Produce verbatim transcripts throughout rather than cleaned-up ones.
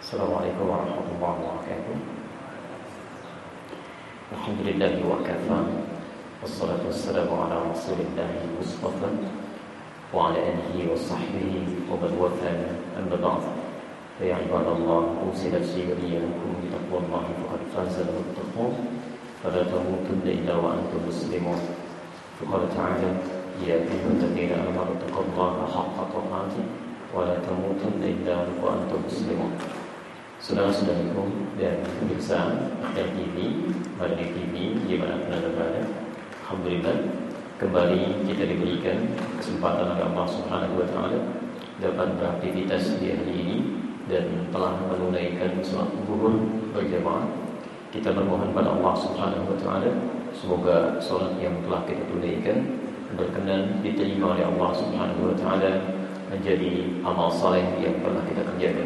Assalamualaikum warahmatullahi wabarakatuh. Alhamdulillah wa kafa. Wassalatu wassalamu ala Rasulillahi Mustafa wa ala alihi wa sahbihi wa man wafana amma ba'd. Ya ibadallah, usilat siyariyakum bitaqwallahi faqad faza al-muttaqun. Fala tamutunna illa wa antum muslimun. Qala ta'ala ya ayyuhalladzina amanu taqullaha haqqa tuqatih wa la tamutunna illa wa antum muslimun. Saudara-saudaraku dan pemirsa dan T V, Madani T V dimanapun Anda berada, alhamdulillah kembali kita diberikan kesempatan oleh Allah Subhanahu Wa Taala dapat beraktivitas di hari ini dan telah menunaikan sholat zuhur berjamaah. Kita bermohon pada Allah Subhanahu Wa Taala semoga sholat yang telah kita tunaikan berkenan diterima oleh Allah Subhanahu Wa Taala menjadi amal saleh yang pernah kita kerjakan.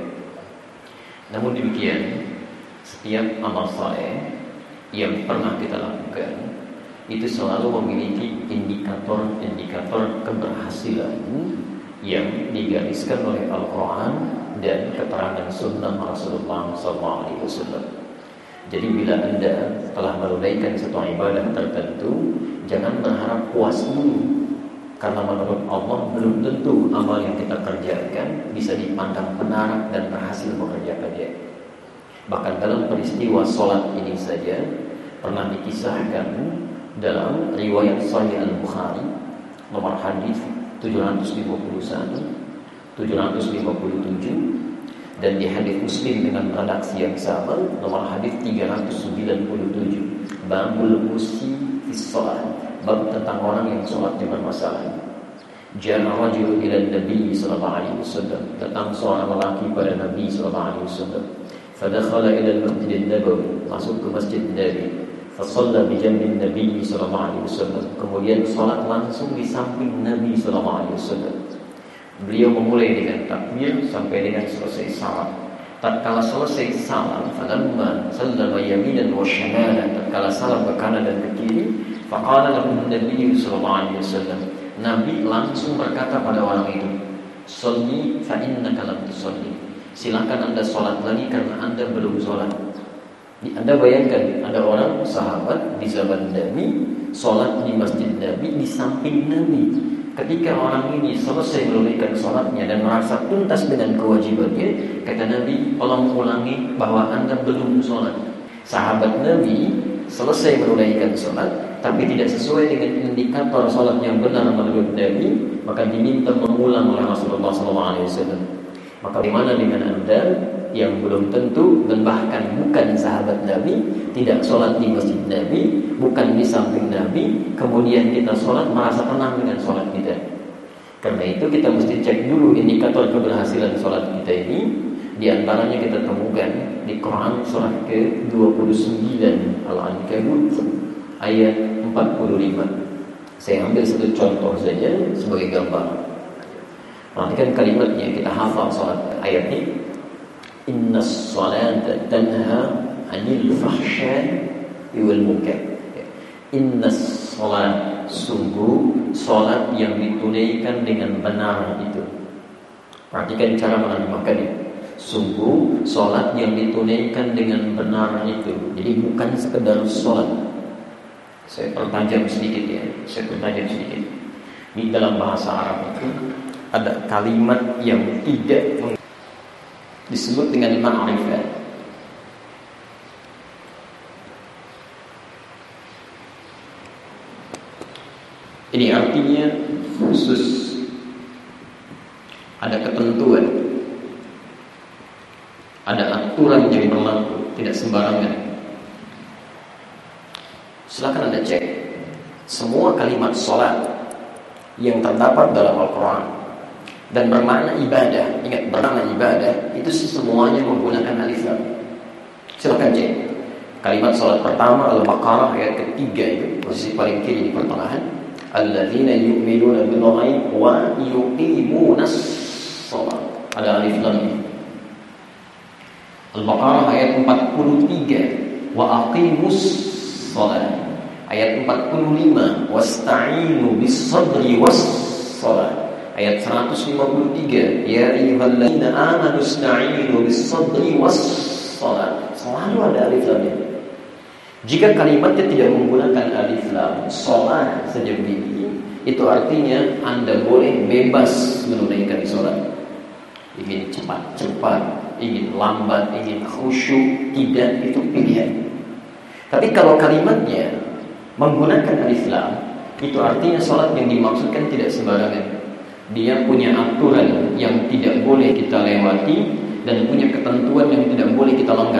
Namun demikian, setiap amal saleh yang pernah kita lakukan itu selalu memiliki indikator-indikator keberhasilan yang digariskan oleh Al-Quran dan keterangan Sunnah Rasulullah shallallahu alaihi wasallam. Jadi bila Anda telah menunaikan satu ibadah tertentu, jangan berharap puas dulu, karena menurut Allah belum tentu amal yang kita kerjakan bisa dipandang benar dan berhasil mengerjakannya. Bahkan dalam peristiwa sholat ini saja pernah dikisahkan dalam riwayat Sahih Al-Bukhari nomor hadis tujuh ratus lima puluh satu, tujuh ratus lima puluh tujuh, dan di hadis Muslim dengan redaksi yang sama nomor hadis tiga ratus sembilan puluh tujuh, babul musi fis shalah, bab tentang orang yang sholatnya bermasalah. Jana rajul ila Nabi sallallahu alaihi wasallam, datang seorang lelaki pada Nabi sallallahu alaihi wasallam. Fadakhala ila al-Masjid an-Nabawi, masuk ke Masjid Nabi. Fasalla bi jambi Nabi sallallahu alaihi wasallam, kemudian salat langsung di samping Nabi sallallahu alaihi wasallam. Beliau memulai dengan takbir sampai dengan selesai salat. Tatkala selesai salam, falamma sallama yaminan wa shimalan, tatkala salam ke kanan dan ke kiri, faqala lahu Nabi sallallahu alaihi wasallam, Nabi langsung berkata pada orang itu, "Shalli fa innaka lam tusalli." Silakan Anda salat lagi karena Anda belum salat. Anda bayangkan ada orang sahabat di zaman Nabi salat di Masjid Nabi di samping Nabi. Ketika orang ini selesai menunaikan salatnya dan merasa tuntas dengan kewajibannya, kata Nabi, "Tolong ulangi bahwa Anda belum salat." Sahabat Nabi selesai menunaikan salat tapi tidak sesuai dengan indikator salat yang benar menurut Nabi, maka diminta mengulang oleh Rasulullah shallallahu alaihi wasallam. Maka bagaimana dengan Anda yang belum tentu dan bahkan bukan sahabat Nabi, tidak sholat di Masjid Nabi, bukan di samping Nabi, kemudian kita sholat merasa tenang dengan sholat kita? Karena itu kita mesti cek dulu indikator keberhasilan sholat kita ini. Di antaranya kita temukan di Quran surah ke dua puluh sembilan Al-Ankabut ayat empat puluh lima. Saya ambil satu contoh saja sebagai gambar. Perhatikan kalimatnya, kita hafal sholat ayatnya. Innas salata tanha 'anil fahsya'i wal munkar. Innas salat, sungguh salat yang ditunaikan dengan benar itu. Perhatikan cara menerjemahkannya. Sungguh salat yang ditunaikan dengan benar itu. Jadi bukan sekedar salat. Saya pertajam sedikit ya, saya pertajam sedikit. Di dalam bahasa Arab itu ada kalimat yang tidak disebut dengan ma'rifah. Ini artinya khusus, ada ketentuan, ada aturan yang berlaku, tidak sembarangan. Silakan Anda cek semua kalimat sholat yang terdapat dalam Al-Quran dan bermakna ibadah. Ingat, bermakna ibadah itu semuanya menggunakan alif lam. Silakan cek. Kalimat salat pertama Al-Baqarah ayat ketiga itu posisi paling kiri di pertengahan. Alladzina yu'minuna bil ghaib wa yuqimunas shalah. Ada alif lam ini. Al-Baqarah ayat empat puluh tiga wa aqimus shalah. Ayat empat puluh lima wasta'inu bis sabri was shalah. ayat seratus lima puluh tiga, ya ayyuhalladzina amanu ista'inu bis-sabri was-shalah. Selalu ada alif lamnya. Jika kalimatnya tidak menggunakan alif lam, shalah saja begini, itu artinya Anda boleh bebas menunaikan salat. Ingin cepat-cepat, ingin lambat, ingin khusyuk, tidak, itu pilihan. Tapi kalau kalimatnya menggunakan alif lam, itu artinya salat yang dimaksudkan tidak sembarangan. Dia punya aturan yang tidak boleh kita lewati dan punya ketentuan yang tidak boleh kita langgar.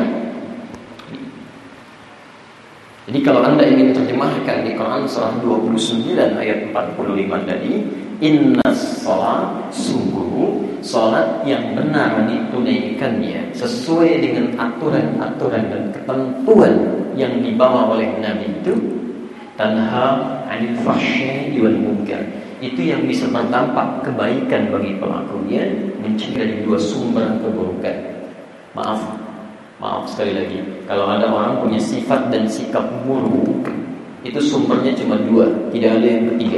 Jadi kalau Anda ingin terjemahkan di Quran surah dua puluh sembilan ayat empat puluh lima tadi, innas shalah, sungguh salat yang benar ditunaikannya sesuai dengan aturan-aturan dan ketentuan yang dibawa oleh Nabi itu, tanha 'anil fahsya'i wal munkar. Itu yang bisa berdampak kebaikan bagi pelakunya, mencegah dari dua sumber keburukan. Maaf, maaf sekali lagi, kalau ada orang punya sifat dan sikap buruk, itu sumbernya cuma dua, tidak ada yang ketiga.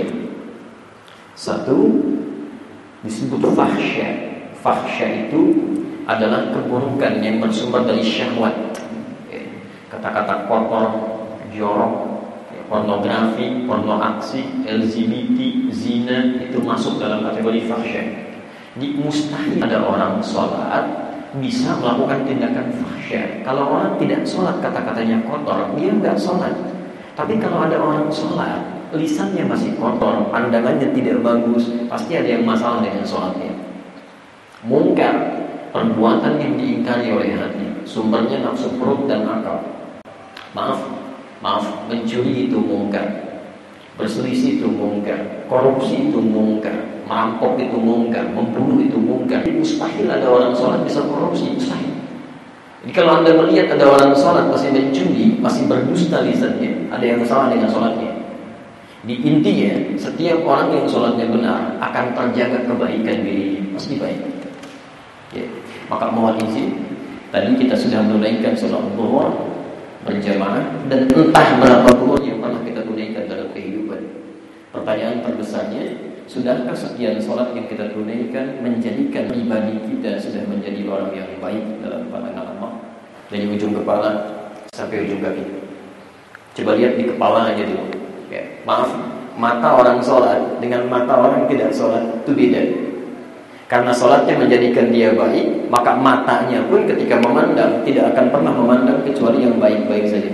Satu, disebut fahsya. Fahsya itu adalah keburukan yang bersumber dari syahwat. Kata-kata kotor, jorok, pornografi, porno aksi, L G B T, zina, itu masuk dalam kategori fahsya. Jadi mustahil ada orang sholat bisa melakukan tindakan fahsya. Kalau orang tidak sholat, kata-katanya kotor, dia nggak sholat. Tapi kalau ada orang sholat, lisannya masih kotor, pandangannya tidak bagus, pasti ada yang masalah dengan sholatnya. Mungkar, perbuatan yang diingkari oleh hati, sumbernya nafsu perut dan akal. Maaf, maaf, mencuri itu mungkar, berselisih itu mungkar, korupsi itu mungkar, merampok itu mungkar, membunuh itu mungkar. Mustahil ada orang sholat bisa korupsi, mustahil. Jadi kalau Anda melihat ada orang sholat masih mencuri, masih berdusta lisannya, ada yang salah dengan sholatnya. Di intinya, setiap orang yang sholatnya benar akan terjaga kebaikan diri, pasti baik. Ya. Maka mohon izin, tadi kita sudah menunaikan sholat zuhur berjamaah, dan entah berapa zuhur yang pernah kita tunaikan dalam kehidupan. Pertanyaan terbesarnya, sudahkah sekian sholat yang kita tunaikan menjadikan pribadi kita sudah menjadi orang yang baik dalam pandangan Allah, dari ujung kepala sampai ujung kaki? Coba lihat di kepala aja dulu. Ya, maaf, mata orang sholat dengan mata orang tidak sholat itu beda. Karena sholatnya menjadikan dia baik, maka matanya pun ketika memandang tidak akan pernah memandang kecuali yang baik-baik saja.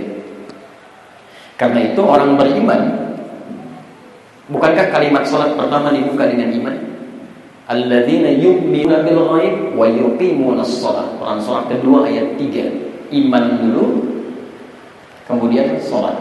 Karena itu orang beriman, bukankah kalimat sholat pertama dibuka dengan iman? Alladzina yu'minuna bil ghaib wa yuqimunas shalah. Quran surah kedua ayat tiga. Iman dulu, kemudian sholat.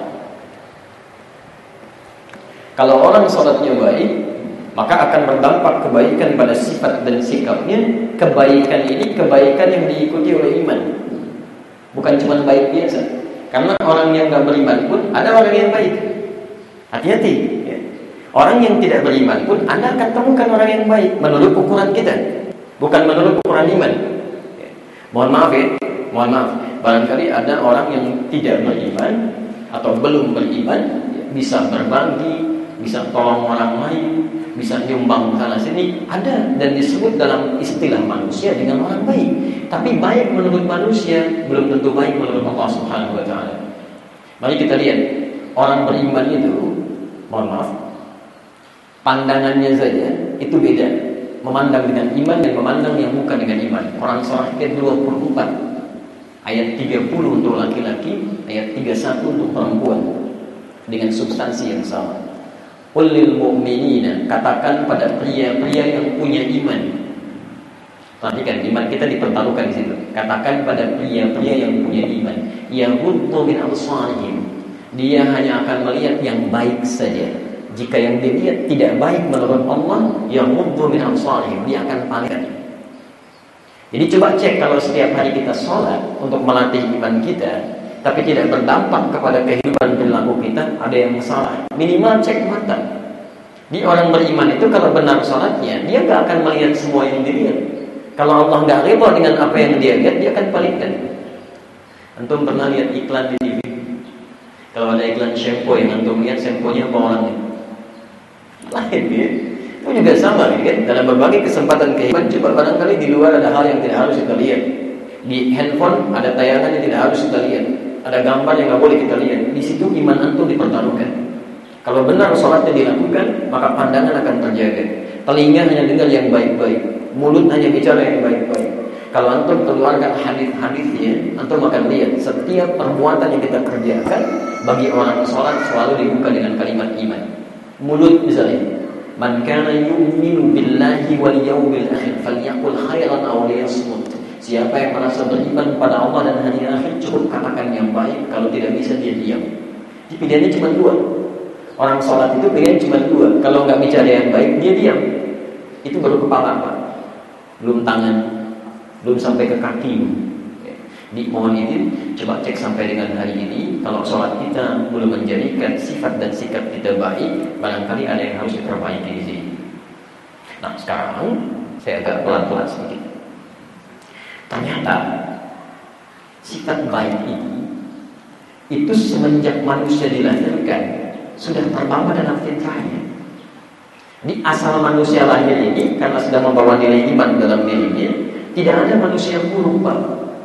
Kalau orang sholatnya baik, maka akan berdampak kebaikan pada sifat dan sikapnya. Kebaikan ini kebaikan yang diikuti oleh iman, bukan cuma baik biasa. Karena orang yang tidak beriman pun ada orang yang baik. Hati-hati ya. Orang yang tidak beriman pun Anda akan temukan orang yang baik menurut ukuran kita, bukan menurut ukuran iman ya. Mohon maaf ya, mohon maaf, barangkali ada orang yang tidak beriman atau belum beriman ya, bisa berbagi, bisa tolong orang lain, bisa nyumbang sana sini, ada dan disebut dalam istilah manusia dengan orang baik. Tapi baik menurut manusia belum tentu baik menurut Allah Subhanahu wa taala. Mari kita lihat orang beriman itu, mohon maaf, pandangannya saja itu beda. Memandang dengan iman dan memandang yang bukan dengan iman. Quran surah ke dua puluh empat ayat tiga puluh untuk laki-laki, ayat tiga puluh satu untuk perempuan, dengan substansi yang sama. Qul lil mu'minina, katakan pada pria-pria yang punya iman. Perhatikan, iman kita dipertaruhkan di situ. Katakan pada pria-pria yang punya iman, yaghuddu min absarihim, dia hanya akan melihat yang baik saja. Jika yang dilihat tidak baik menurut Allah, yaghuddu min absarihim, dia akan palingkan. Jadi coba cek, kalau setiap hari kita sholat untuk melatih iman kita, tapi tidak berdampak kepada kehidupan perilaku kita, ada yang salah. Minimal cek mata. Di orang beriman itu kalau benar sholatnya, dia gak akan melihat semua yang dilihat. Kalau Allah gak reda dengan apa yang dia lihat, dia akan palingkan. Antum pernah lihat iklan di T V? Kalau ada iklan shampoo yang antum lihat, shampoo-nya apa orangnya? Lain ya. Itu juga sama kan, dalam berbagai kesempatan kehidupan. Coba barangkali di luar ada hal yang tidak harus kita lihat. Di handphone ada tayangan yang tidak harus kita lihat, ada gambar yang nggak boleh kita lihat. Di situ iman antum dipertaruhkan. Kalau benar sholatnya dilakukan, maka pandangan akan terjaga. Telinga hanya dengar yang baik-baik, mulut hanya bicara yang baik-baik. Kalau antum keluarkan hadis-hadisnya, antum akan lihat setiap perbuatan yang kita kerjakan bagi orang sholat selalu dibuka dengan kalimat iman. Mulut misalnya, man kana yu'minu billahi wal yawmil akhir falyaqul khairan aw liyasmut. Siapa yang merasa beriman pada Allah dan hari akhir, cukup katakan yang baik. Kalau tidak bisa, dia diam. Pilihannya cuma dua. Orang sholat itu pilihan cuma dua. Kalau nggak bicara yang baik, dia diam. Itu baru kepala, Pak. Belum tangan, belum sampai ke kaki. Di mohon izin, coba cek sampai dengan hari ini. Kalau sholat kita belum menjadikan sifat dan sikap kita baik, barangkali ada yang harus diperbaiki di sini. Nah, sekarang saya agak pelan-pelan sedikit. Ternyata sifat baik ini itu semenjak manusia dilahirkan sudah terbawa dalam fitrahnya. Di asal manusia lahir ini, karena sudah membawa nilai iman dalam dirinya, tidak ada manusia yang buruk, Pak.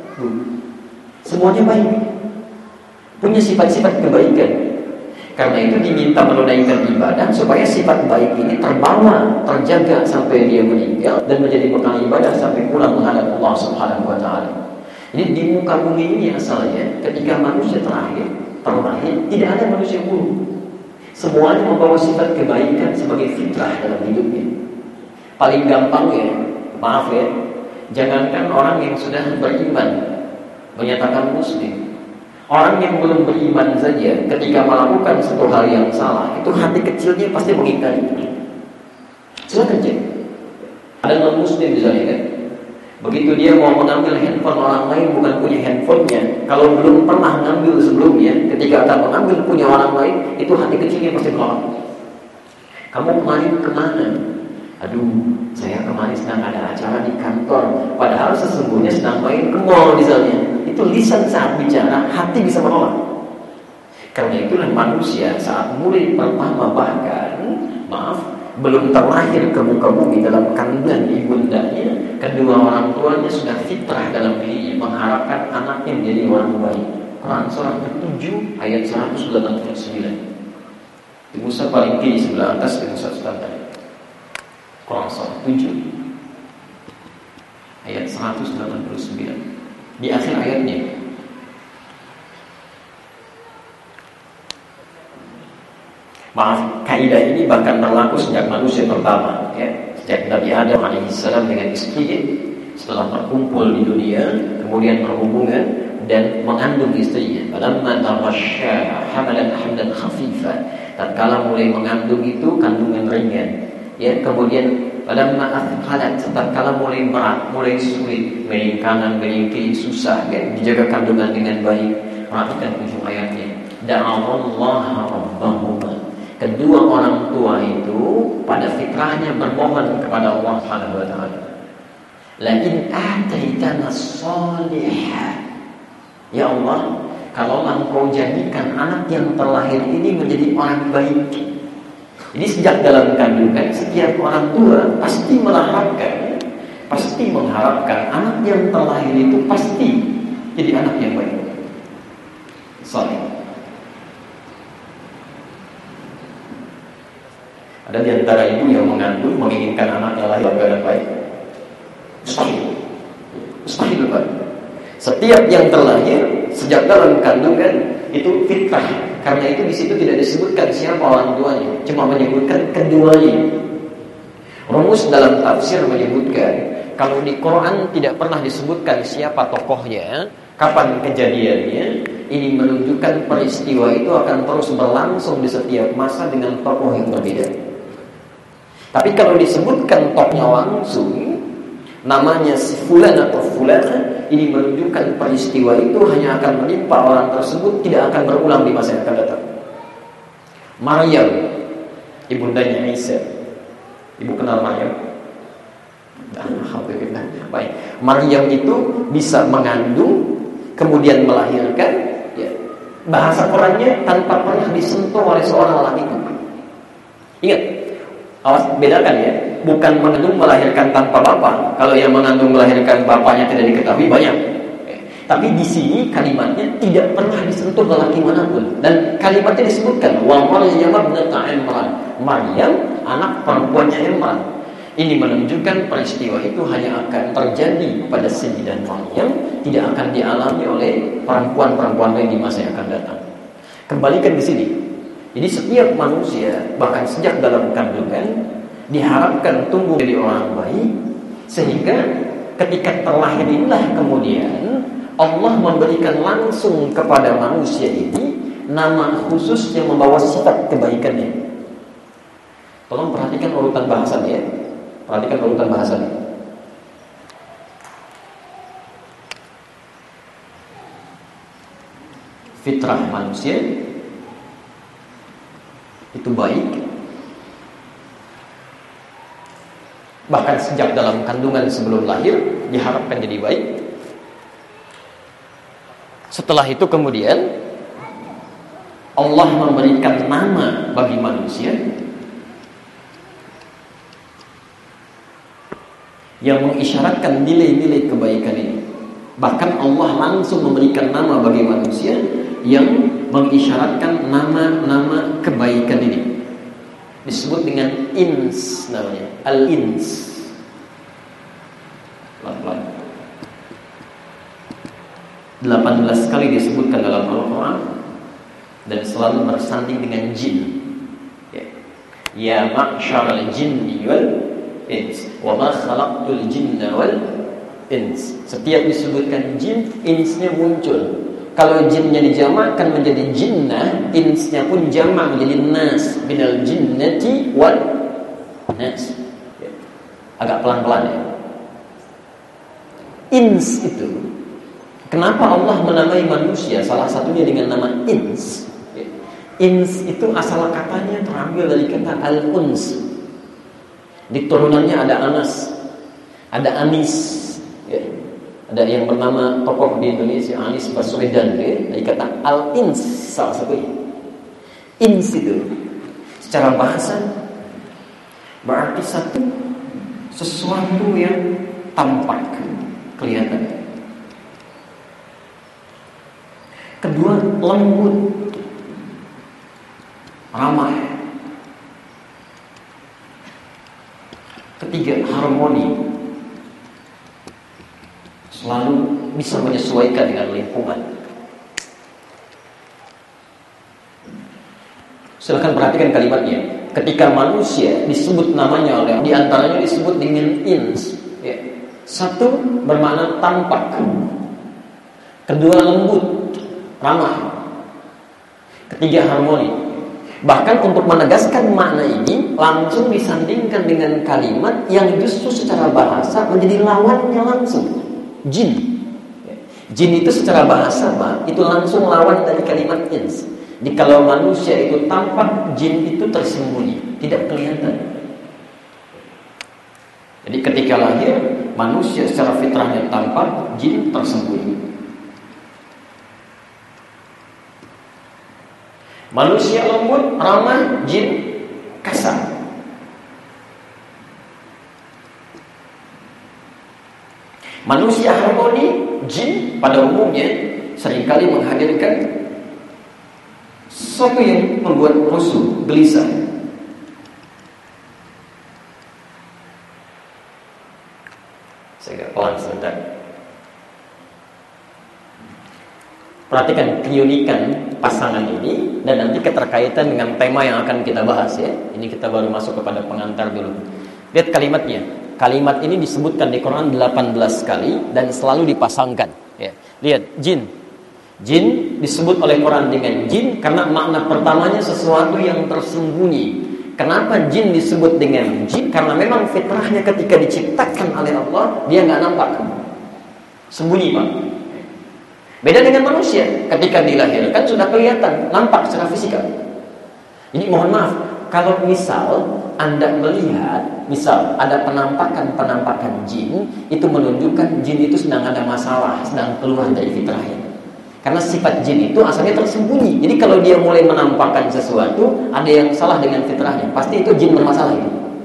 Semuanya baik, punya sifat-sifat kebaikan. Karena itu diminta menunaikan ibadah supaya sifat baik ini terbawa, terjaga sampai dia meninggal dan menjadi bekal ibadah sampai pulang menghadap Allah Subhanahu wa taala. Jadi di muka bumi ini asalnya ketika manusia terakhir terlahir tidak ada manusia buruk. Semuanya membawa sifat kebaikan sebagai fitrah dalam hidupnya. Paling gampang ya, maaf ya, jangankan orang yang sudah beriman menyatakan muslim, orang yang belum beriman saja ketika melakukan satu hal yang salah, itu hati kecilnya pasti mengingkari. Silakan cek. Ada non-muslim misalnya kan, begitu dia mau mengambil handphone orang lain bukan punya handphonenya, kalau belum pernah ngambil sebelumnya, ketika akan mengambil punya orang lain, itu hati kecilnya pasti menolak. Kamu kemarin kemana? Aduh, saya kemarin sedang ada acara di kantor, padahal sesungguhnya sedang main ke mall misalnya. Itu lisan saat bicara, hati bisa menolak. Karena itulah manusia saat mulai pertama bahkan, maaf, belum terlahir ke muka bumi dalam kandungan ibundanya, kedua orang tuanya sudah fitrah dalam dirinya mengharapkan anaknya menjadi orang baik. Quran surah ketujuh ayat seratus delapan puluh sembilan. Di Musa paling kiri sebelah atas, di Musa standar. Quran surah tujuh ayat seratus delapan puluh sembilan. Di akhir ayatnya, maaf, kaidah ini bahkan berlaku sejak manusia pertama, ya. Sejak Nabi Adam alaihissalam dengan istrinya setelah berkumpul di dunia, kemudian berhubungan dan mengandung istrinya. Falamma taghasyaha hamalan hamlan khafifa. Tatkala mulai mengandung itu kandungan ringan. Ya, kemudian falamma athqalat, tatkala mulai berat, mulai sulit, miring kanan, miring kiri, susah kan dijaga kandungan dengan baik. Perhatikan ujung ayatnya. Da'allaha rabbahuma. Kedua orang tua itu pada fitrahnya bermohon kepada Allah Subhanahu wa taala. La in ataitana shalihan. Ya Allah, kalau Engkau jadikan anak yang terlahir ini menjadi orang baik. Jadi sejak dalam kandungan setiap orang tua pasti mengharapkan, pasti mengharapkan anak yang terlahir itu pasti jadi anak yang baik. Saleh. Ada di antara ibu yang mengandung menginginkan anaknya lahir dalam baik? Mustahil. Mustahil, Pak. Setiap yang terlahir sejak dalam kandungan itu fitrah. Karena itu di situ tidak disebutkan siapa orang tuanya, cuma menyebutkan keduanya. Rumus dalam tafsir menyebutkan kalau di Quran tidak pernah disebutkan siapa tokohnya, kapan kejadiannya, ini menunjukkan peristiwa itu akan terus berlangsung di setiap masa dengan tokoh yang berbeda. Tapi kalau disebutkan tokohnya langsung, namanya si fulan atau fulana, ini menunjukkan peristiwa itu hanya akan menimpa orang tersebut, tidak akan berulang di masa yang akan datang. Maryam, ibundanya Isa. Ibu kenal Maryam? Alhamdulillah. Baik. Maryam itu bisa mengandung, kemudian melahirkan, ya. Bahasa Qurannya tanpa pernah disentuh oleh seorang laki-laki. Ingat, Awas, bedakan ya. Bukan mengandung melahirkan tanpa bapak. Kalau yang mengandung melahirkan bapaknya tidak diketahui banyak. Tapi di sini kalimatnya tidak pernah disentuh lelaki manapun. Dan kalimatnya disebutkan wa Maryam ibnata Imran. Maryam anak perempuannya Imran. Ini menunjukkan peristiwa itu hanya akan terjadi pada Sayyidah Maryam, tidak akan dialami oleh perempuan-perempuan lain di masa yang akan datang. Kembalikan di sini. Jadi setiap manusia bahkan sejak dalam kandungan diharapkan tumbuh jadi orang baik, sehingga ketika terlahir inilah kemudian Allah memberikan langsung kepada manusia ini nama khusus yang membawa sifat kebaikannya. Tolong perhatikan urutan bahasannya ya. Perhatikan urutan bahasannya. Fitrah manusia itu baik. Bahkan sejak dalam kandungan sebelum lahir diharapkan jadi baik. Setelah itu kemudian Allah memberikan nama bagi manusia yang mengisyaratkan nilai-nilai kebaikan ini. Bahkan Allah langsung memberikan nama bagi manusia yang mengisyaratkan nama-nama kebaikan ini. Disebut dengan ins namanya, al-ins. Pelan-pelan. delapan belas kali disebutkan dalam Al-Quran dan selalu bersanding dengan jin. Ya, ya ma'syaral jinni wal ins wa ma khalaqtul jinna wal ins. Setiap disebutkan jin, insnya muncul. Kalau jinnya dijamakkan menjadi jinnah, insnya pun jamak menjadi nas, minal jinnati wal nas. Ya. Agak pelan-pelan ya. Ins itu, kenapa Allah menamai manusia salah satunya dengan nama ins? Ya. Ins itu asal katanya terambil dari kata al-uns. Di turunannya ada Anas, ada Anis. Ya. Ada yang bernama tokoh di Indonesia Anies Baswedan, ya, dari kata al-ins salah satunya. Ins itu secara bahasa berarti satu sesuatu yang tampak, kelihatan. Kedua, lembut, ramah. Ketiga, harmoni. Selalu bisa menyesuaikan dengan lingkungan. Silakan perhatikan kalimatnya. Ketika manusia disebut namanya oleh, di antaranya disebut dengan ins. Ya. Satu bermakna tampak. Kedua lembut, ramah. Ketiga harmoni. Bahkan untuk menegaskan makna ini langsung disandingkan dengan kalimat yang justru secara bahasa menjadi lawannya langsung. Jin. Jin itu secara bahasa Pak, itu langsung lawan dari kalimat ins. Jadi kalau manusia itu tampak, jin itu tersembunyi, tidak kelihatan. Jadi ketika lahir, manusia secara fitrahnya tampak, jin tersembunyi. Manusia lembut, ramah, jin kasar. Manusia harmoni, jin pada umumnya seringkali menghadirkan sesuatu yang membuat rusuh, gelisah. Saya agak pelan sebentar. Perhatikan keunikan pasangan ini dan nanti keterkaitan dengan tema yang akan kita bahas ya. Ini kita baru masuk kepada pengantar dulu. Lihat kalimatnya. Kalimat ini disebutkan di Quran delapan belas kali dan selalu dipasangkan. Ya. Lihat, jin. Jin disebut oleh Quran dengan jin karena makna pertamanya sesuatu yang tersembunyi. Kenapa jin disebut dengan jin? Karena memang fitrahnya ketika diciptakan oleh Allah, dia nggak nampak. Sembunyi Pak. Beda dengan manusia. Ketika dilahirkan sudah kelihatan, nampak secara fisikal. Jadi mohon maaf, kalau misal Anda melihat, misal ada penampakan-penampakan jin, itu menunjukkan jin itu sedang ada masalah, sedang keluar dari fitrahnya. Karena sifat jin itu asalnya tersembunyi. Jadi kalau dia mulai menampakkan sesuatu, ada yang salah dengan fitrahnya. Pasti itu jin bermasalah itu.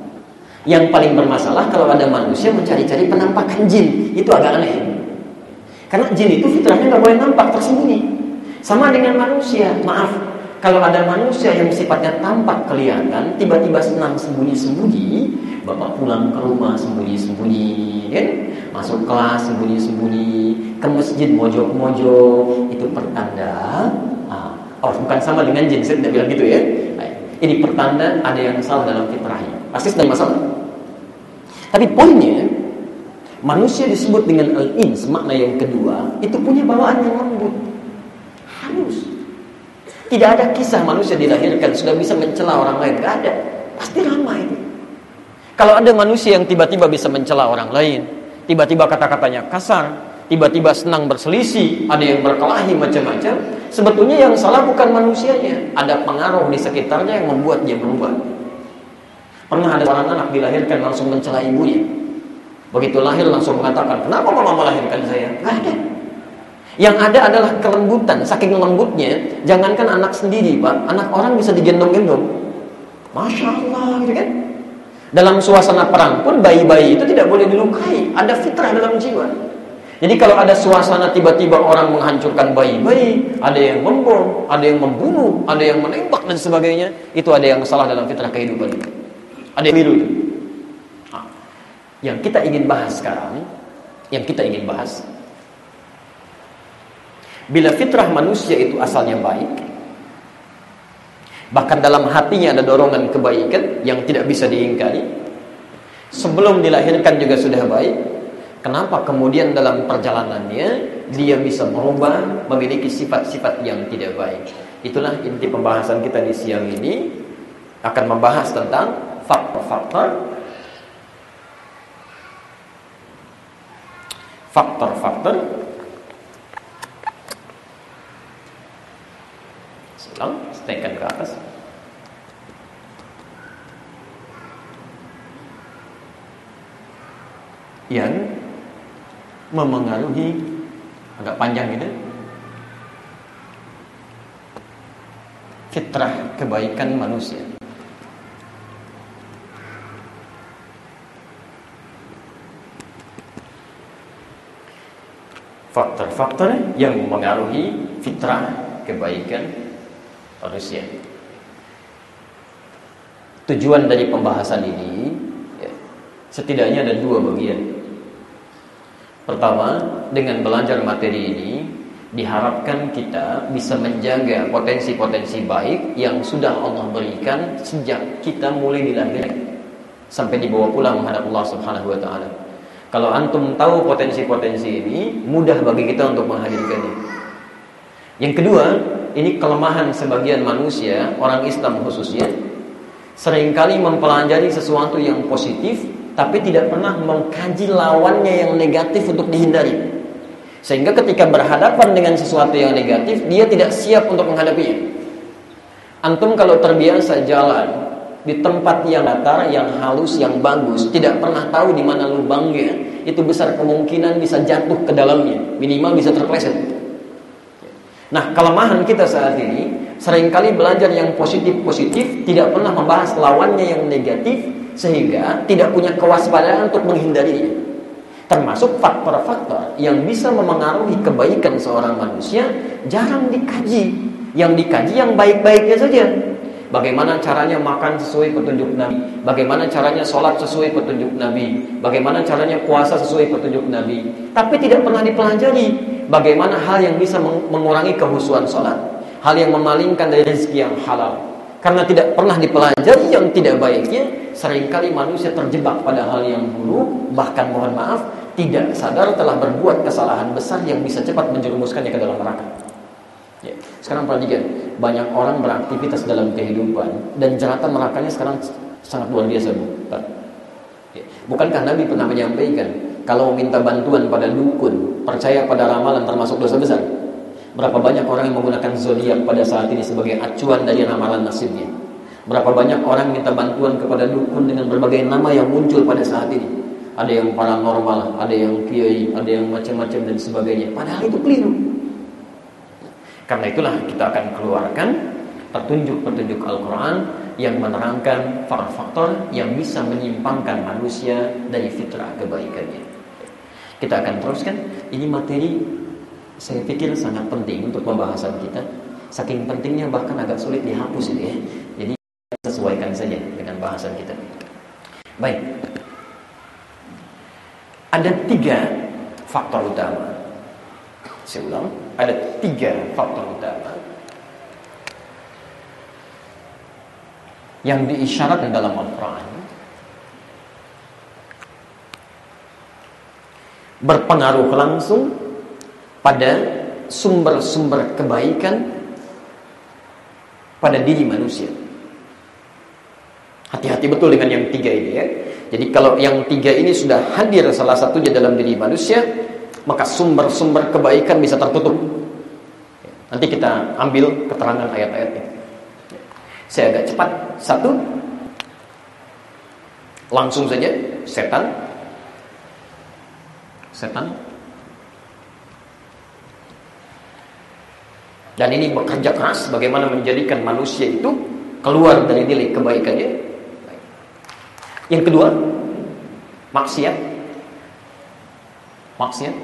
Yang paling bermasalah kalau ada manusia mencari-cari penampakan jin. Itu agak aneh. Karena jin itu fitrahnya nggak boleh nampak, tersembunyi. Sama dengan manusia. Maaf, kalau ada manusia yang sifatnya tampak kelihatan, tiba-tiba senang sembunyi-sembunyi, bapak pulang ke rumah sembunyi-sembunyi, kan? Masuk kelas sembunyi-sembunyi, ke masjid mojok-mojok, itu pertanda. Ah, oh, bukan sama dengan jin, saya tidak bilang gitu ya. Ini pertanda ada yang salah dalam fitrahnya. Pasti sedang masalah. Tapi poinnya, manusia disebut dengan al-ins, makna yang kedua, itu punya bawaan yang lembut, halus. Tidak ada kisah manusia dilahirkan sudah bisa mencela orang lain, tidak ada. Pasti ramai itu. Kalau ada manusia yang tiba-tiba bisa mencela orang lain, tiba-tiba kata-katanya kasar, tiba-tiba senang berselisih, ada yang berkelahi macam-macam, sebetulnya yang salah bukan manusianya, ada pengaruh di sekitarnya yang membuat dia berubah. Pernah ada seorang anak dilahirkan langsung mencela ibunya. Begitu lahir langsung mengatakan, kenapa mama melahirkan saya? Tidak ada. Yang ada adalah kelembutan. Saking lembutnya, jangankan anak sendiri, Pak, anak orang bisa digendong-gendong. Masya Allah, gitu kan? Dalam suasana perang pun bayi-bayi itu tidak boleh dilukai. Ada fitrah dalam jiwa. Jadi kalau ada suasana tiba-tiba orang menghancurkan bayi-bayi, ada yang membom, ada yang membunuh, ada yang menembak dan sebagainya, itu ada yang salah dalam fitrah kehidupan. Ada yang biru. Nah, yang kita ingin bahas sekarang, yang kita ingin bahas, bila fitrah manusia itu asalnya baik, bahkan dalam hatinya ada dorongan kebaikan yang tidak bisa diingkari, sebelum dilahirkan juga sudah baik, kenapa kemudian dalam perjalanannya dia bisa berubah, memiliki sifat-sifat yang tidak baik? Itulah inti pembahasan kita di siang ini, akan membahas tentang faktor-faktor faktor-faktor Selang, setekan ke atas. Yang memengaruhi, agak panjang gitu, fitrah kebaikan manusia. Faktor-faktor yang memengaruhi fitrah kebaikan manusia. Tujuan dari pembahasan ini ya, setidaknya ada dua bagian. Pertama, dengan belajar materi ini diharapkan kita bisa menjaga potensi-potensi baik yang sudah Allah berikan sejak kita mulai dilahirkan sampai dibawa pulang menghadap Allah Subhanahu wa taala. Kalau antum tahu potensi-potensi ini, mudah bagi kita untuk menghadirkannya. Yang kedua, ini kelemahan sebagian manusia, orang Islam khususnya, seringkali mempelajari sesuatu yang positif, tapi tidak pernah mengkaji lawannya yang negatif untuk dihindari. Sehingga ketika berhadapan dengan sesuatu yang negatif, dia tidak siap untuk menghadapinya. Antum kalau terbiasa jalan di tempat yang datar, yang halus, yang bagus, tidak pernah tahu di mana lubangnya, itu besar kemungkinan bisa jatuh ke dalamnya, minimal bisa terpleset. Nah, kelemahan kita saat ini seringkali belajar yang positif-positif, tidak pernah membahas lawannya yang negatif, sehingga tidak punya kewaspadaan untuk menghindarinya. Termasuk faktor-faktor yang bisa memengaruhi kebaikan seorang manusia jarang dikaji. Yang dikaji yang baik-baiknya saja. Bagaimana caranya makan sesuai petunjuk Nabi, bagaimana caranya sholat sesuai petunjuk Nabi, bagaimana caranya puasa sesuai petunjuk Nabi. Tapi tidak pernah dipelajari bagaimana hal yang bisa mengurangi kehusuan sholat, hal yang memalingkan dari rezeki yang halal. Karena tidak pernah dipelajari yang tidak baiknya, seringkali manusia terjebak pada hal yang buruk, bahkan mohon maaf, tidak sadar telah berbuat kesalahan besar yang bisa cepat menjerumuskannya ke dalam neraka. Ya. Sekarang perhatikan, banyak orang beraktivitas dalam kehidupan dan jeratan nerakanya sekarang sangat luar biasa, bukan? Ya. Bukankah Nabi pernah menyampaikan kalau minta bantuan pada dukun, percaya pada ramalan termasuk dosa besar? Berapa banyak orang yang menggunakan zodiak pada saat ini sebagai acuan dari ramalan nasibnya? Berapa banyak orang minta bantuan kepada dukun dengan berbagai nama yang muncul pada saat ini? Ada yang paranormal, ada yang kiai, ada yang macam-macam dan sebagainya. Padahal itu keliru. Karena itulah kita akan keluarkan petunjuk-petunjuk Al-Quran yang menerangkan faktor-faktor yang bisa menyimpangkan manusia dari fitrah kebaikannya. Kita akan teruskan. Ini materi saya pikir sangat penting untuk pembahasan kita. Saking pentingnya bahkan agak sulit dihapus ini ya. Jadi sesuaikan saja dengan bahasan kita. Baik. Ada tiga faktor utama. Saya ulang, ada tiga faktor utama yang diisyaratkan dalam Al-Quran berpengaruh langsung pada sumber-sumber kebaikan pada diri manusia. Hati-hati betul dengan yang tiga ini ya. Jadi kalau yang tiga ini sudah hadir salah satunya dalam diri manusia, maka sumber-sumber kebaikan bisa tertutup. Nanti kita ambil keterangan ayat-ayatnya. Saya agak cepat. Satu, langsung saja setan. Setan. Dan ini bekerja keras bagaimana menjadikan manusia itu keluar dari nilai kebaikannya. Yang kedua, maksiat. Maksiat.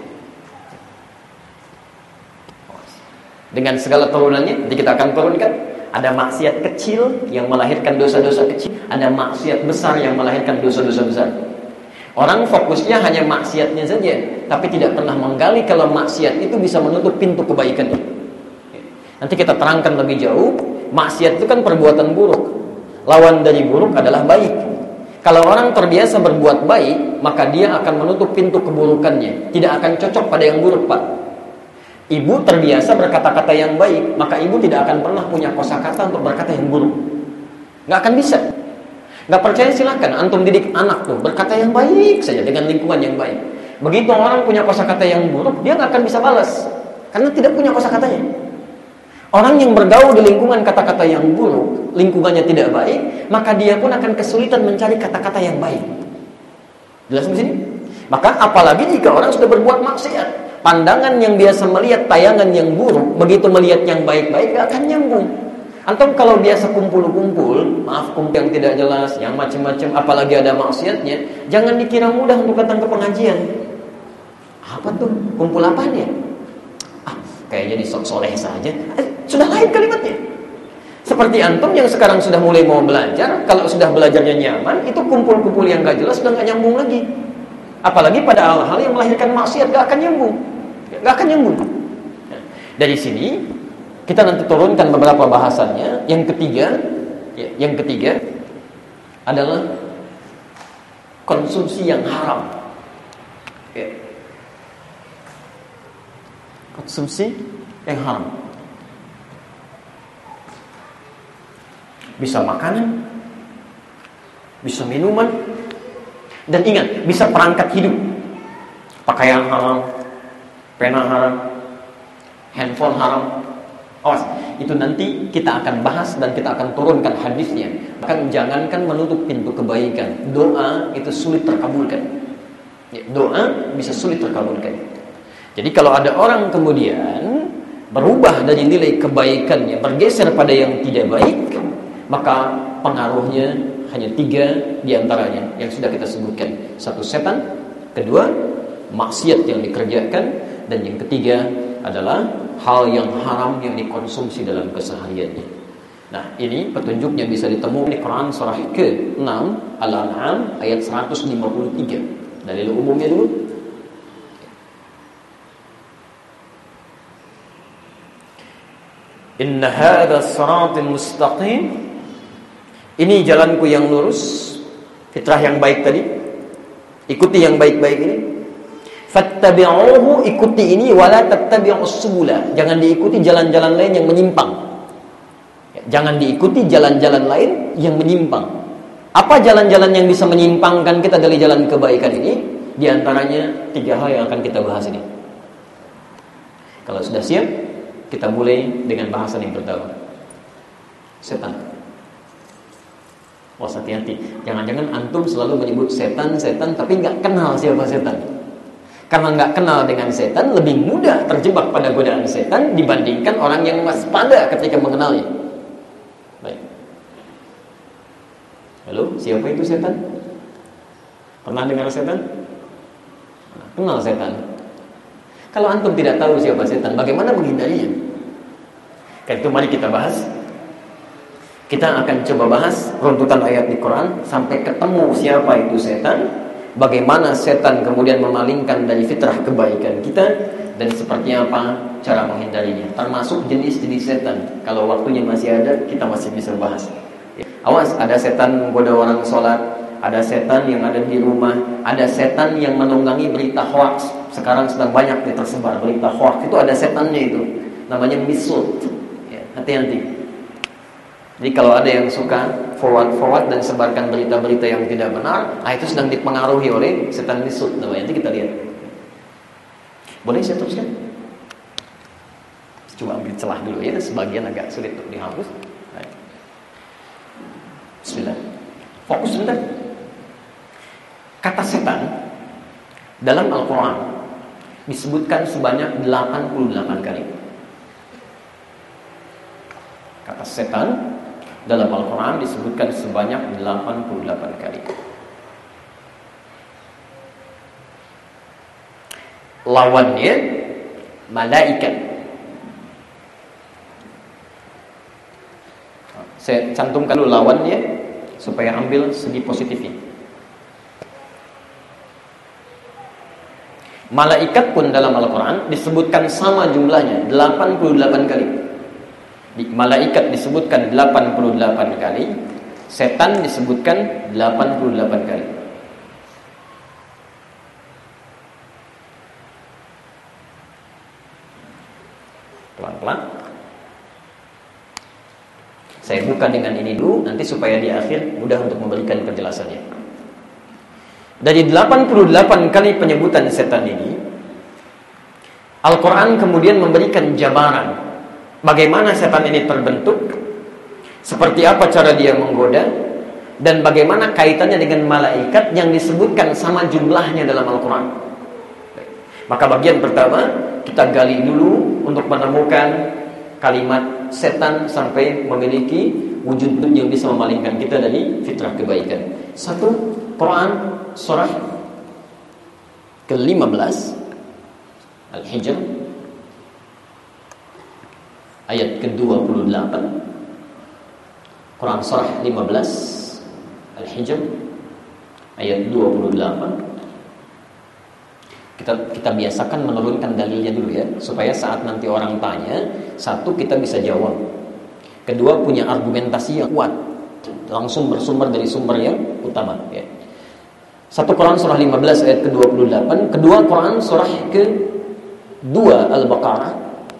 Dengan segala turunannya, nanti kita akan turunkan. Ada maksiat kecil yang melahirkan dosa-dosa kecil, ada maksiat besar yang melahirkan dosa-dosa besar. Orang fokusnya hanya maksiatnya saja, tapi tidak pernah menggali kalau maksiat itu bisa menutup pintu kebaikannya. Nanti kita terangkan lebih jauh. Maksiat itu kan perbuatan buruk. Lawan dari buruk adalah baik. Kalau orang terbiasa berbuat baik, maka dia akan menutup pintu keburukannya. Tidak akan cocok pada yang buruk, Pak. Ibu terbiasa berkata-kata yang baik, maka ibu tidak akan pernah punya kosakata untuk berkata yang buruk. Nggak akan bisa. Nggak percaya silakan antum didik anak tuh berkata yang baik saja dengan lingkungan yang baik. Begitu orang punya kosakata yang buruk, dia nggak akan bisa balas karena tidak punya kosakatanya. Orang yang bergaul di lingkungan kata-kata yang buruk, lingkungannya tidak baik, maka dia pun akan kesulitan mencari kata-kata yang baik. Jelas di sini? Maka apalagi jika orang sudah berbuat maksiat. Pandangan yang biasa melihat tayangan yang buruk, begitu melihat yang baik-baik gak akan nyambung. Antum kalau biasa kumpul-kumpul, maaf kumpul yang tidak jelas, yang macam-macam, apalagi ada maksiatnya, jangan dikira mudah untuk datang ke pengajian. Apa tuh? Kumpul apanya? Ah, kayaknya di soleh saja. Eh, sudah lain kalimatnya. Seperti antum yang sekarang sudah mulai mau belajar, kalau sudah belajarnya nyaman, itu kumpul-kumpul yang gak jelas sudah gak nyambung lagi. Apalagi pada hal-hal yang melahirkan maksiat gak akan nyambung, gak akan nyambung. Dari sini kita nanti turunkan beberapa bahasannya. Yang ketiga, ya, yang ketiga adalah konsumsi yang haram. Ya. Konsumsi yang haram. Bisa makanan, bisa minuman. Dan ingat, bisa perangkat hidup. Pakaian haram, pena haram, handphone haram. Awas, itu nanti kita akan bahas dan kita akan turunkan hadisnya. Bahkan jangankan menutup pintu kebaikan, doa itu sulit terkabulkan. Ya, doa bisa sulit terkabulkan. Jadi kalau ada orang kemudian berubah dari nilai kebaikannya, bergeser pada yang tidak baik, maka pengaruhnya hanya tiga diantaranya yang sudah kita sebutkan. Satu, setan. Kedua, maksiat yang dikerjakan. Dan yang ketiga adalah hal yang haram yang dikonsumsi dalam kesehariannya. Nah, ini petunjuknya bisa ditemukan di Quran surah ke enam Al-An'am ayat seratus lima puluh tiga. Dalil umumnya dulu. Inna hadha siratal mustaqim. Ini jalanku yang lurus, fitrah yang baik tadi. Ikuti yang baik-baik ini. Fattabi'uhu, ikuti ini, wala tattabi'us subula. Jangan diikuti jalan-jalan lain yang menyimpang. Jangan diikuti jalan-jalan lain yang menyimpang. Apa jalan-jalan yang bisa menyimpangkan kita dari jalan kebaikan ini? Di antaranya tiga hal yang akan kita bahas ini. Kalau sudah siap, kita mulai dengan bahasan yang pertama. Setan. Wah, hati-hati. Jangan-jangan antum selalu menyebut setan-setan tapi nggak kenal siapa setan. Karena nggak kenal dengan setan, lebih mudah terjebak pada godaan setan dibandingkan orang yang waspada ketika mengenalnya. Baik. Halo, siapa itu setan? Pernah dengar setan? Kenal setan? Kalau antum tidak tahu siapa setan, bagaimana menghindarinya? Karena itu mari kita bahas. Kita akan coba bahas runtutan ayat di Quran sampai ketemu siapa itu setan, bagaimana setan kemudian memalingkan dari fitrah kebaikan kita, dan seperti apa cara menghindarinya, termasuk jenis-jenis setan. Kalau waktunya masih ada, kita masih bisa bahas. Awas, ada setan menggoda orang sholat, ada setan yang ada di rumah, ada setan yang menunggangi berita hoax. Sekarang sedang banyak nih tersebar berita hoax, itu ada setannya itu, namanya misut. Ya, hati-hati. Jadi kalau ada yang suka forward-forward dan sebarkan berita-berita yang tidak benar, nah itu sedang dipengaruhi oleh setan misut namanya. Nanti kita lihat. Boleh saya teruskan? Coba ambil celah dulu ya, sebagian agak sulit untuk dihapus. Baik. Bismillah. Fokus sebentar. Kata setan dalam Al-Quran disebutkan sebanyak delapan puluh delapan kali. Kata setan dalam Al-Quran disebutkan sebanyak delapan puluh delapan kali. Lawannya malaikat. Saya cantumkan dulu lawannya supaya ambil segi positifnya. Malaikat pun dalam Al-Quran disebutkan sama jumlahnya, delapan puluh delapan kali. Di, malaikat disebutkan delapan puluh delapan kali, setan disebutkan delapan puluh delapan kali. Pelan-pelan. Saya buka dengan ini dulu, nanti supaya di akhir mudah untuk memberikan penjelasannya. Dari delapan puluh delapan kali penyebutan setan ini, Al-Quran kemudian memberikan jabaran bagaimana setan ini terbentuk, seperti apa cara dia menggoda, dan bagaimana kaitannya dengan malaikat yang disebutkan sama jumlahnya dalam Al-Quran. Maka bagian pertama kita gali dulu untuk menemukan kalimat setan sampai memiliki wujud yang bisa memalingkan kita dari fitrah kebaikan. Satu, Quran surah ke lima belas Al-Hijr ayat ke dua puluh delapan. Quran surah lima belas Al-Hijr ayat dua puluh delapan. Kita kita biasakan menurunkan dalilnya dulu ya, supaya saat nanti orang tanya, satu kita bisa jawab, kedua punya argumentasi yang kuat, langsung bersumber dari sumber yang utama ya. Satu, Quran surah lima belas ayat ke dua puluh delapan. Kedua, Quran surah ke dua Al-Baqarah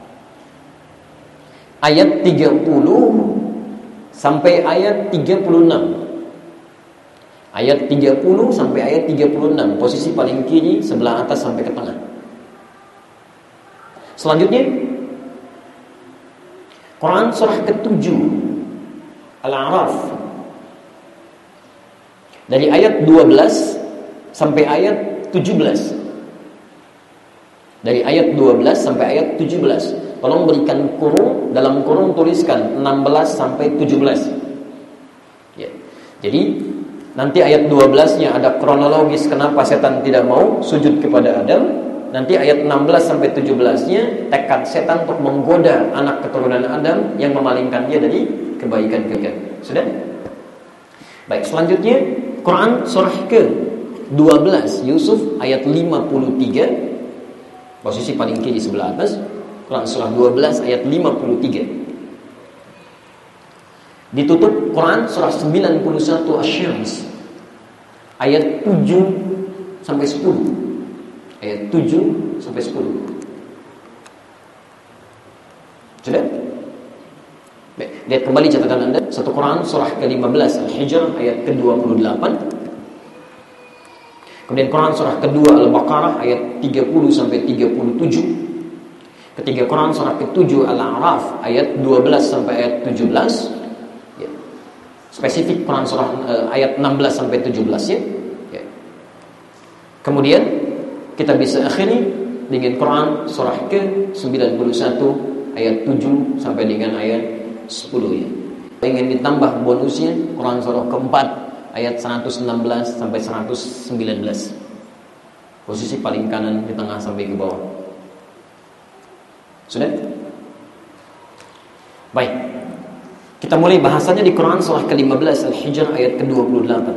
ayat tiga puluh sampai ayat tiga puluh enam. Ayat tiga puluh sampai ayat tiga puluh enam, posisi paling kiri sebelah atas sampai ke tengah. Selanjutnya Quran surah ketujuh Al-A'raf dari ayat dua belas sampai ayat tujuh belas. Dari ayat dua belas sampai ayat tujuh belas. Tolong berikan kurung, dalam kurung tuliskan enam belas sampai tujuh belas. Ya. Jadi nanti ayat dua belas-nya ada kronologis kenapa setan tidak mau sujud kepada Adam. Nanti ayat enam belas sampai tujuh belas-nya tekad setan untuk menggoda anak keturunan Adam yang memalingkan dia dari kebaikan-kebaikan. Sudah? Baik, selanjutnya Quran surah ke dua belas Yusuf ayat lima puluh tiga, posisi paling kiri sebelah atas. Quran surah dua belas ayat lima puluh tiga. Ditutup Quran surah sembilan puluh satu Asy-Syams ayat tujuh sampai sepuluh. Ayat tujuh sampai sepuluh. Sudah? Baik, lihat kembali catatan Anda. Satu Quran surah ke lima belas Al-Hijr ayat ke dua puluh delapan. Kemudian Quran surah kedua Al-Baqarah ayat tiga puluh sampai tiga puluh tujuh. Ketiga Quran surah ketujuh Al-A'raf ayat dua belas sampai ayat tujuh belas. Ya. Spesifik Quran surah uh, ayat enam belas sampai tujuh belas ya. Ya. Kemudian kita bisa akhiri dengan Quran surah ke sembilan puluh satu ayat tujuh sampai dengan ayat sepuluh ya. Ingin ditambah bonusnya Quran surah keempat ayat seratus enam belas sampai seratus sembilan belas. Posisi paling kanan di tengah sampai ke bawah. Sudah? Baik. Kita mulai bahasannya di Quran surah ke lima belas Al-Hijr ayat ke dua puluh delapan.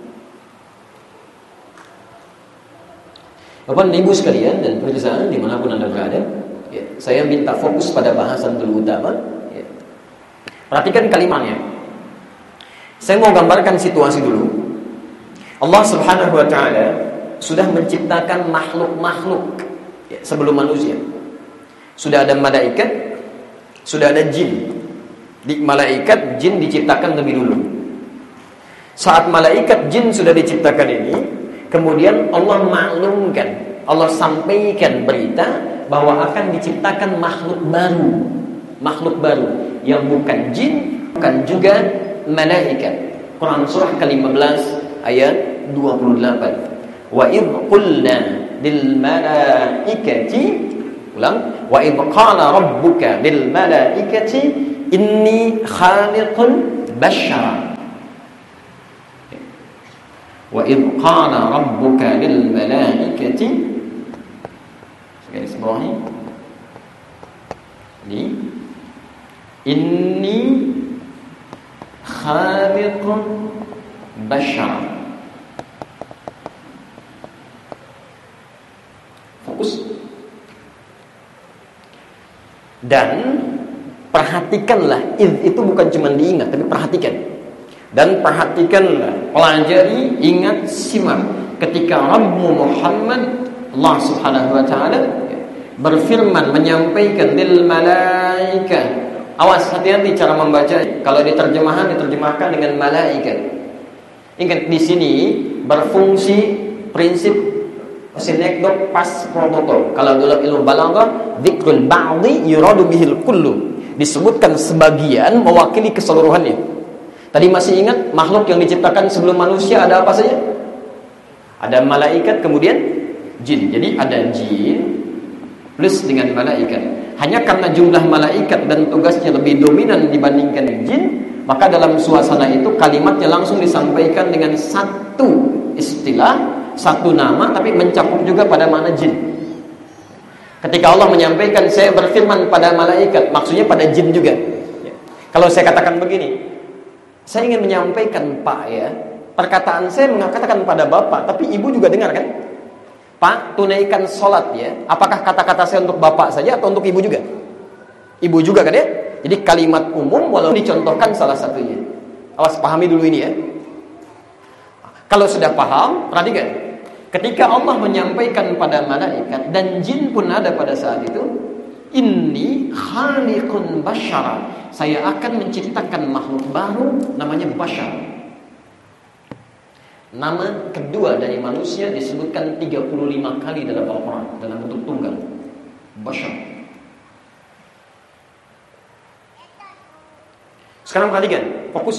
Bapak dan Ibu sekalian dan pemirsa dimanapun Anda berada, ya, saya minta fokus pada bahasan dulu utama. Ya. Perhatikan kalimatnya. Saya mau gambarkan situasi dulu. Allah Subhanahu wa Ta'ala sudah menciptakan makhluk-makhluk ya, sebelum manusia. Sudah ada malaikat, sudah ada jin. Di malaikat, jin diciptakan lebih dulu. Saat malaikat jin sudah diciptakan ini, kemudian Allah maklumkan, Allah sampaikan berita bahwa akan diciptakan makhluk baru. Makhluk baru yang bukan jin, bukan juga malaikat. Quran surah ke lima belas ayat dua puluh delapan. Wa idh qulna lil malaikati, ulang, wa idh qala rabbuka lil malaikati inni khaliqun bashara. Wa idh qala rabbuka lil malaikati, garis bawahi, ini inni khaliqun bashara. Fokus. Dan perhatikanlah, itu bukan cuma diingat, tapi perhatikan. Dan perhatikanlah, pelajari, ingat, simak. Ketika Rabbu Muhammad, Allah Subhanahu wa Ta'ala berfirman, menyampaikan lil malaikah. Awas, hati-hati cara membaca. Kalau diterjemahan, diterjemahkan dengan malaikat. Ingat, di sini berfungsi prinsip sinekdok pas protokol. Kalau dalam ilmu balaghah, dzikrul ba'dhi yuradu bihil kullu. Disebutkan sebagian mewakili keseluruhannya. Tadi masih ingat makhluk yang diciptakan sebelum manusia ada apa saja? Ada malaikat, kemudian jin. Jadi ada jin plus dengan malaikat. Hanya karena jumlah malaikat dan tugasnya lebih dominan dibandingkan jin, maka dalam suasana itu kalimatnya langsung disampaikan dengan satu istilah, satu nama, tapi mencakup juga pada mana jin. Ketika Allah menyampaikan, saya berfirman pada malaikat, maksudnya pada jin juga. Kalau saya katakan begini, saya ingin menyampaikan Pak ya, perkataan saya mengatakan pada Bapak, tapi Ibu juga dengar kan? Pak, tunaikan sholat ya. Apakah kata-kata saya untuk Bapak saja atau untuk Ibu juga? Ibu juga kan ya? Jadi kalimat umum walau dicontohkan salah satunya. Awas, pahami dulu ini ya. Kalau sudah paham, perhatikan. Ketika Allah menyampaikan pada malaikat dan jin pun ada pada saat itu, inni khaliqun bashara, saya akan menciptakan makhluk baru namanya bashar. Nama kedua dari manusia disebutkan tiga puluh lima kali dalam Al-Quran dalam bentuk tunggal, bashar. Sekarang perhatikan, fokus.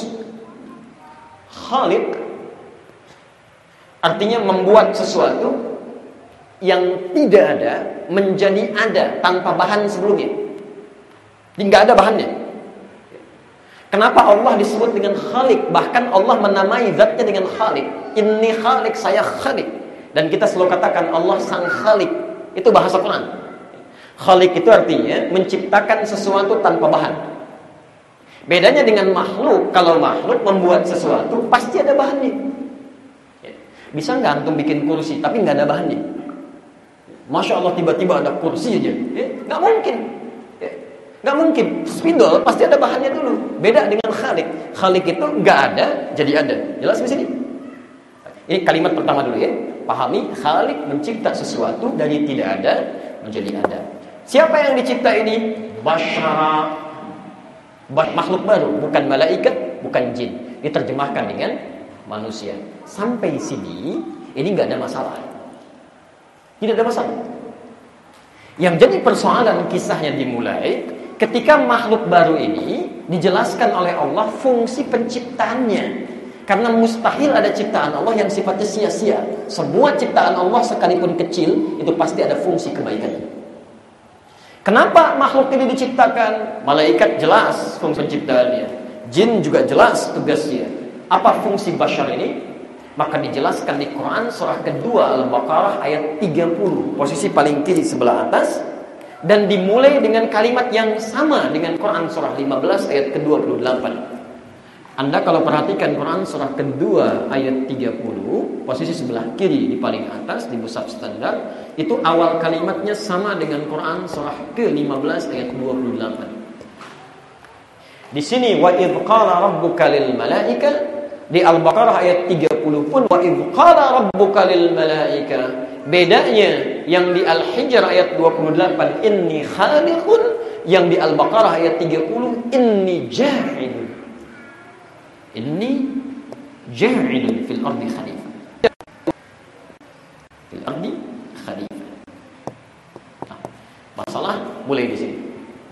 Khaliq artinya membuat sesuatu yang tidak ada menjadi ada tanpa bahan sebelumnya. Tidak ada bahannya. Kenapa Allah disebut dengan Khaliq? Bahkan Allah menamai zatnya dengan Khaliq. Inni Khaliq, saya Khaliq. Dan kita selalu katakan Allah sang Khaliq. Itu bahasa Quran. Khaliq itu artinya menciptakan sesuatu tanpa bahan. Bedanya dengan makhluk, kalau makhluk membuat sesuatu pasti ada bahannya. Bisa nggak antum bikin kursi tapi nggak ada bahannya? Masya Allah, tiba-tiba ada kursi aja, eh, nggak mungkin, eh, nggak mungkin. Spidol pasti ada bahannya dulu. Beda dengan Khaliq. Khaliq itu nggak ada jadi ada. Jelas di sini? Ini kalimat pertama dulu ya. Pahami, Khaliq mencipta sesuatu dari tidak ada menjadi ada. Siapa yang dicipta ini? Bashara, makhluk baru, bukan malaikat, bukan jin. Diterjemahkan dengan manusia. Sampai sini ini nggak ada masalah, tidak ada masalah. Yang jadi persoalan kisahnya dimulai ketika makhluk baru ini dijelaskan oleh Allah fungsi penciptaannya. Karena mustahil ada ciptaan Allah yang sifatnya sia-sia. Semua ciptaan Allah sekalipun kecil itu pasti ada fungsi kebaikannya. Kenapa makhluk ini diciptakan? Malaikat jelas fungsi penciptaannya, jin juga jelas tugasnya. Apa fungsi bashar ini? Maka dijelaskan di Quran surah kedua Al-Baqarah ayat tiga puluh, posisi paling kiri sebelah atas, dan dimulai dengan kalimat yang sama dengan Quran surah lima belas ayat ke dua puluh delapan. Anda kalau perhatikan Quran surah kedua ayat tiga puluh, posisi sebelah kiri di paling atas di mushaf standar, itu awal kalimatnya sama dengan Quran surah ke lima belas ayat dua puluh delapan. Di sini wa idz qala rabbuka lil malaika, di Al-Baqarah ayat tiga puluh pun wa idz qala rabbuka lil malaika. Bedanya yang di Al-Hijr ayat dua puluh delapan inni khaliqun, yang di Al-Baqarah ayat tiga puluh inni ja'ilun. Inni ja'ilun fil ardi khalifah. Fil ardi khalifah. Nah, masalah mulai di sini.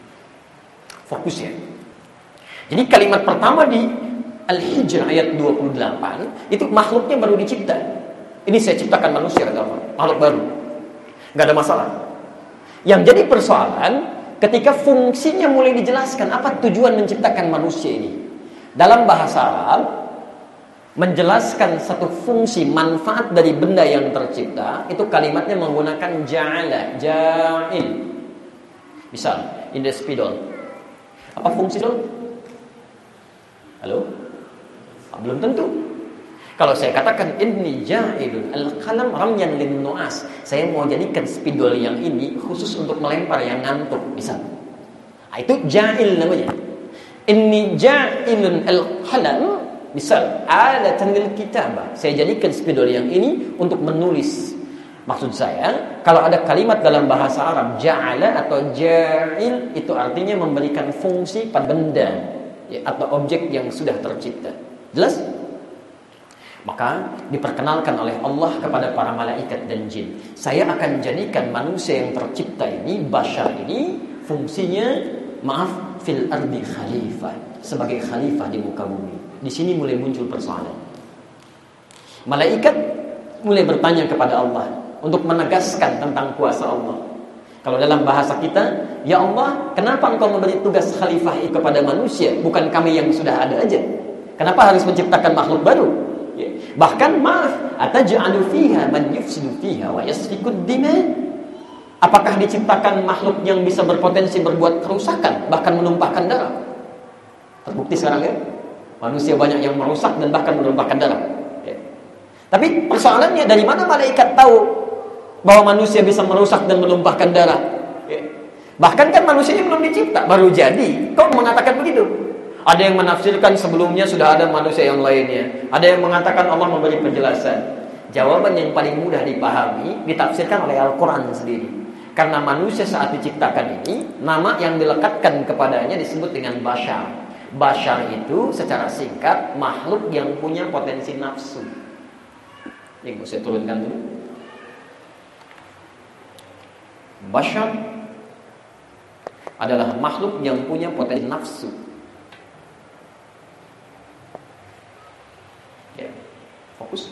Fokus ya. Jadi kalimat pertama di Al-Hijr ayat dua puluh delapan itu makhluknya baru dicipta. Ini saya ciptakan manusia, kata Allah. Makhluk baru. Enggak ada masalah. Yang jadi persoalan ketika fungsinya mulai dijelaskan, apa tujuan menciptakan manusia ini? Dalam bahasa Arab, menjelaskan satu fungsi manfaat dari benda yang tercipta, itu kalimatnya menggunakan ja'ala, ja'il. Misal, in the spidol. Apa fungsi itu? Halo? Ah, belum tentu. Kalau saya katakan inni ja'ilun al-qalam ramyan lin nu'as, saya mau jadikan spidol yang ini khusus untuk melempar yang ngantuk, misal. Nah, itu ja'il namanya. Inni ja'ilun al-qalam, misal, alatan lil kitabah. Saya jadikan spidol yang ini untuk menulis. Maksud saya, kalau ada kalimat dalam bahasa Arab ja'ala atau ja'il, itu artinya memberikan fungsi pada benda ya, atau objek yang sudah tercipta. Jelas? Maka diperkenalkan oleh Allah kepada para malaikat dan jin, saya akan jadikan manusia yang tercipta ini, bashar ini, fungsinya maaf fil ardi khalifah, sebagai khalifah di muka bumi. Di sini mulai muncul persoalan. Malaikat mulai bertanya kepada Allah untuk menegaskan tentang kuasa Allah. Kalau dalam bahasa kita, ya Allah, kenapa engkau memberi tugas khalifah itu kepada manusia, bukan kami yang sudah ada aja? Kenapa harus menciptakan makhluk baru? Ya. Bahkan maaf, ataj'alu fiha man yufsidu fiha wa yasfikud dima? Apakah diciptakan makhluk yang bisa berpotensi berbuat kerusakan, bahkan menumpahkan darah? Terbukti sekarang ya, manusia banyak yang merusak dan bahkan menumpahkan darah. Ya. Tapi persoalannya, dari mana malaikat tahu bahwa manusia bisa merusak dan menumpahkan darah? Ya. Bahkan kan manusianya belum dicipta, baru jadi. Kok mengatakan begitu? Ada yang menafsirkan sebelumnya sudah ada manusia yang lainnya. Ada yang mengatakan Allah memberi penjelasan. Jawaban yang paling mudah dipahami ditafsirkan oleh Al-Quran sendiri. Karena manusia saat diciptakan ini, nama yang dilekatkan kepadanya disebut dengan bashar. Bashar itu secara singkat makhluk yang punya potensi nafsu. Ini saya turunkan dulu. Bashar adalah makhluk yang punya potensi nafsu. Ya, fokus.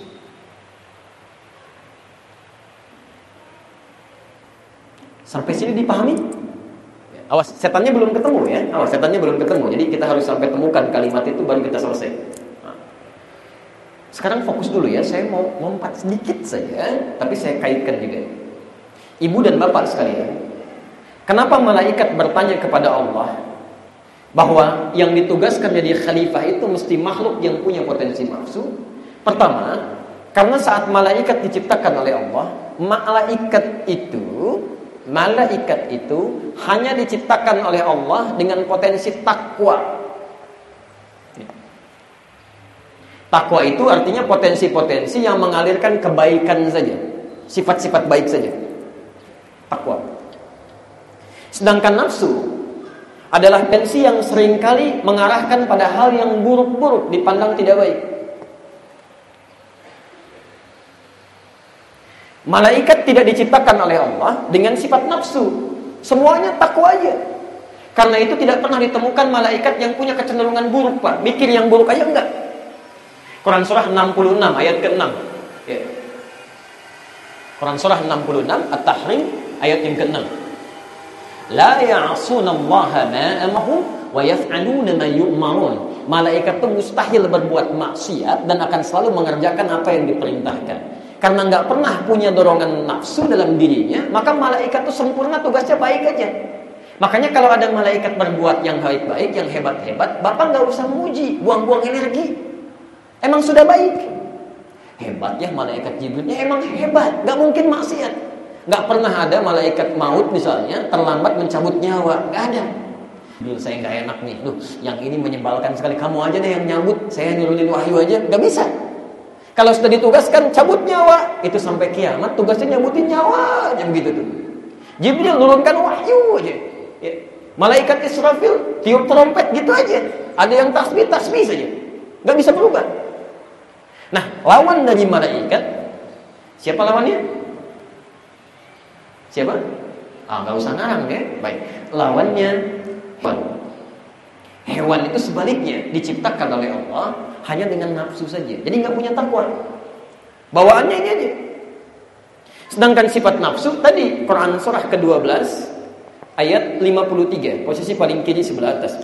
Sampai sini dipahami? Awas, setannya belum ketemu ya. Awas, setannya belum ketemu. Jadi kita harus sampai temukan kalimat itu baru kita selesai. Nah. Sekarang fokus dulu ya. Saya mau lompat sedikit saja, tapi saya kaitkan juga. Ibu dan bapak sekalian, kenapa malaikat bertanya kepada Allah bahwa yang ditugaskan jadi khalifah itu mesti makhluk yang punya potensi nafsu? Pertama, karena saat malaikat diciptakan oleh Allah, malaikat itu Malaikat itu hanya diciptakan oleh Allah dengan potensi takwa. Takwa itu artinya potensi-potensi yang mengalirkan kebaikan saja, sifat-sifat baik saja. Takwa. Sedangkan nafsu adalah potensi yang seringkali mengarahkan pada hal yang buruk-buruk, dipandang tidak baik. Malaikat tidak diciptakan oleh Allah dengan sifat nafsu. Semuanya takwa aja. Karena itu tidak pernah ditemukan malaikat yang punya kecenderungan buruk, Pak. Mikir yang buruk aja enggak. Quran surah enam puluh enam ayat keenam. Ya. Quran surah enam puluh enam At-Tahrim ayat yang keenam. La ya'sunallaha ma amahum wa yaf'aluna ma yu'marun. malaikat itu mustahil berbuat maksiat dan akan selalu mengerjakan apa yang diperintahkan. Karena nggak pernah punya dorongan nafsu dalam dirinya, maka malaikat itu sempurna, tugasnya baik aja. Makanya kalau ada malaikat berbuat yang baik-baik, yang hebat-hebat, Bapak nggak usah muji, buang-buang energi. Emang sudah baik. Hebat ya malaikat Jibril, ya emang hebat, nggak mungkin maksiat. Nggak pernah ada malaikat maut misalnya terlambat mencabut nyawa, nggak ada. Dulu saya nggak enak nih, duh, yang ini menyebalkan sekali, kamu aja deh yang nyabut, saya nurunin wahyu aja, nggak bisa. Kalau sudah ditugaskan cabut nyawa, itu sampai kiamat tugasnya nyabutin nyawa aja begitu tuh. Jibril nurunkan wahyu aja. Ya. Malaikat Israfil tiup trompet gitu aja. Ada yang tasbih tasbih saja, nggak bisa berubah. Nah, lawan dari malaikat siapa lawannya? Siapa? Ah, nggak usah ngarang ya. Baik, lawannya hewan. Hewan itu sebaliknya diciptakan oleh Allah hanya dengan nafsu saja. Jadi nggak punya takwa. Bawaannya ini aja. Sedangkan sifat nafsu tadi Quran surah kedua belas ayat lima puluh tiga, posisi paling kiri sebelah atas.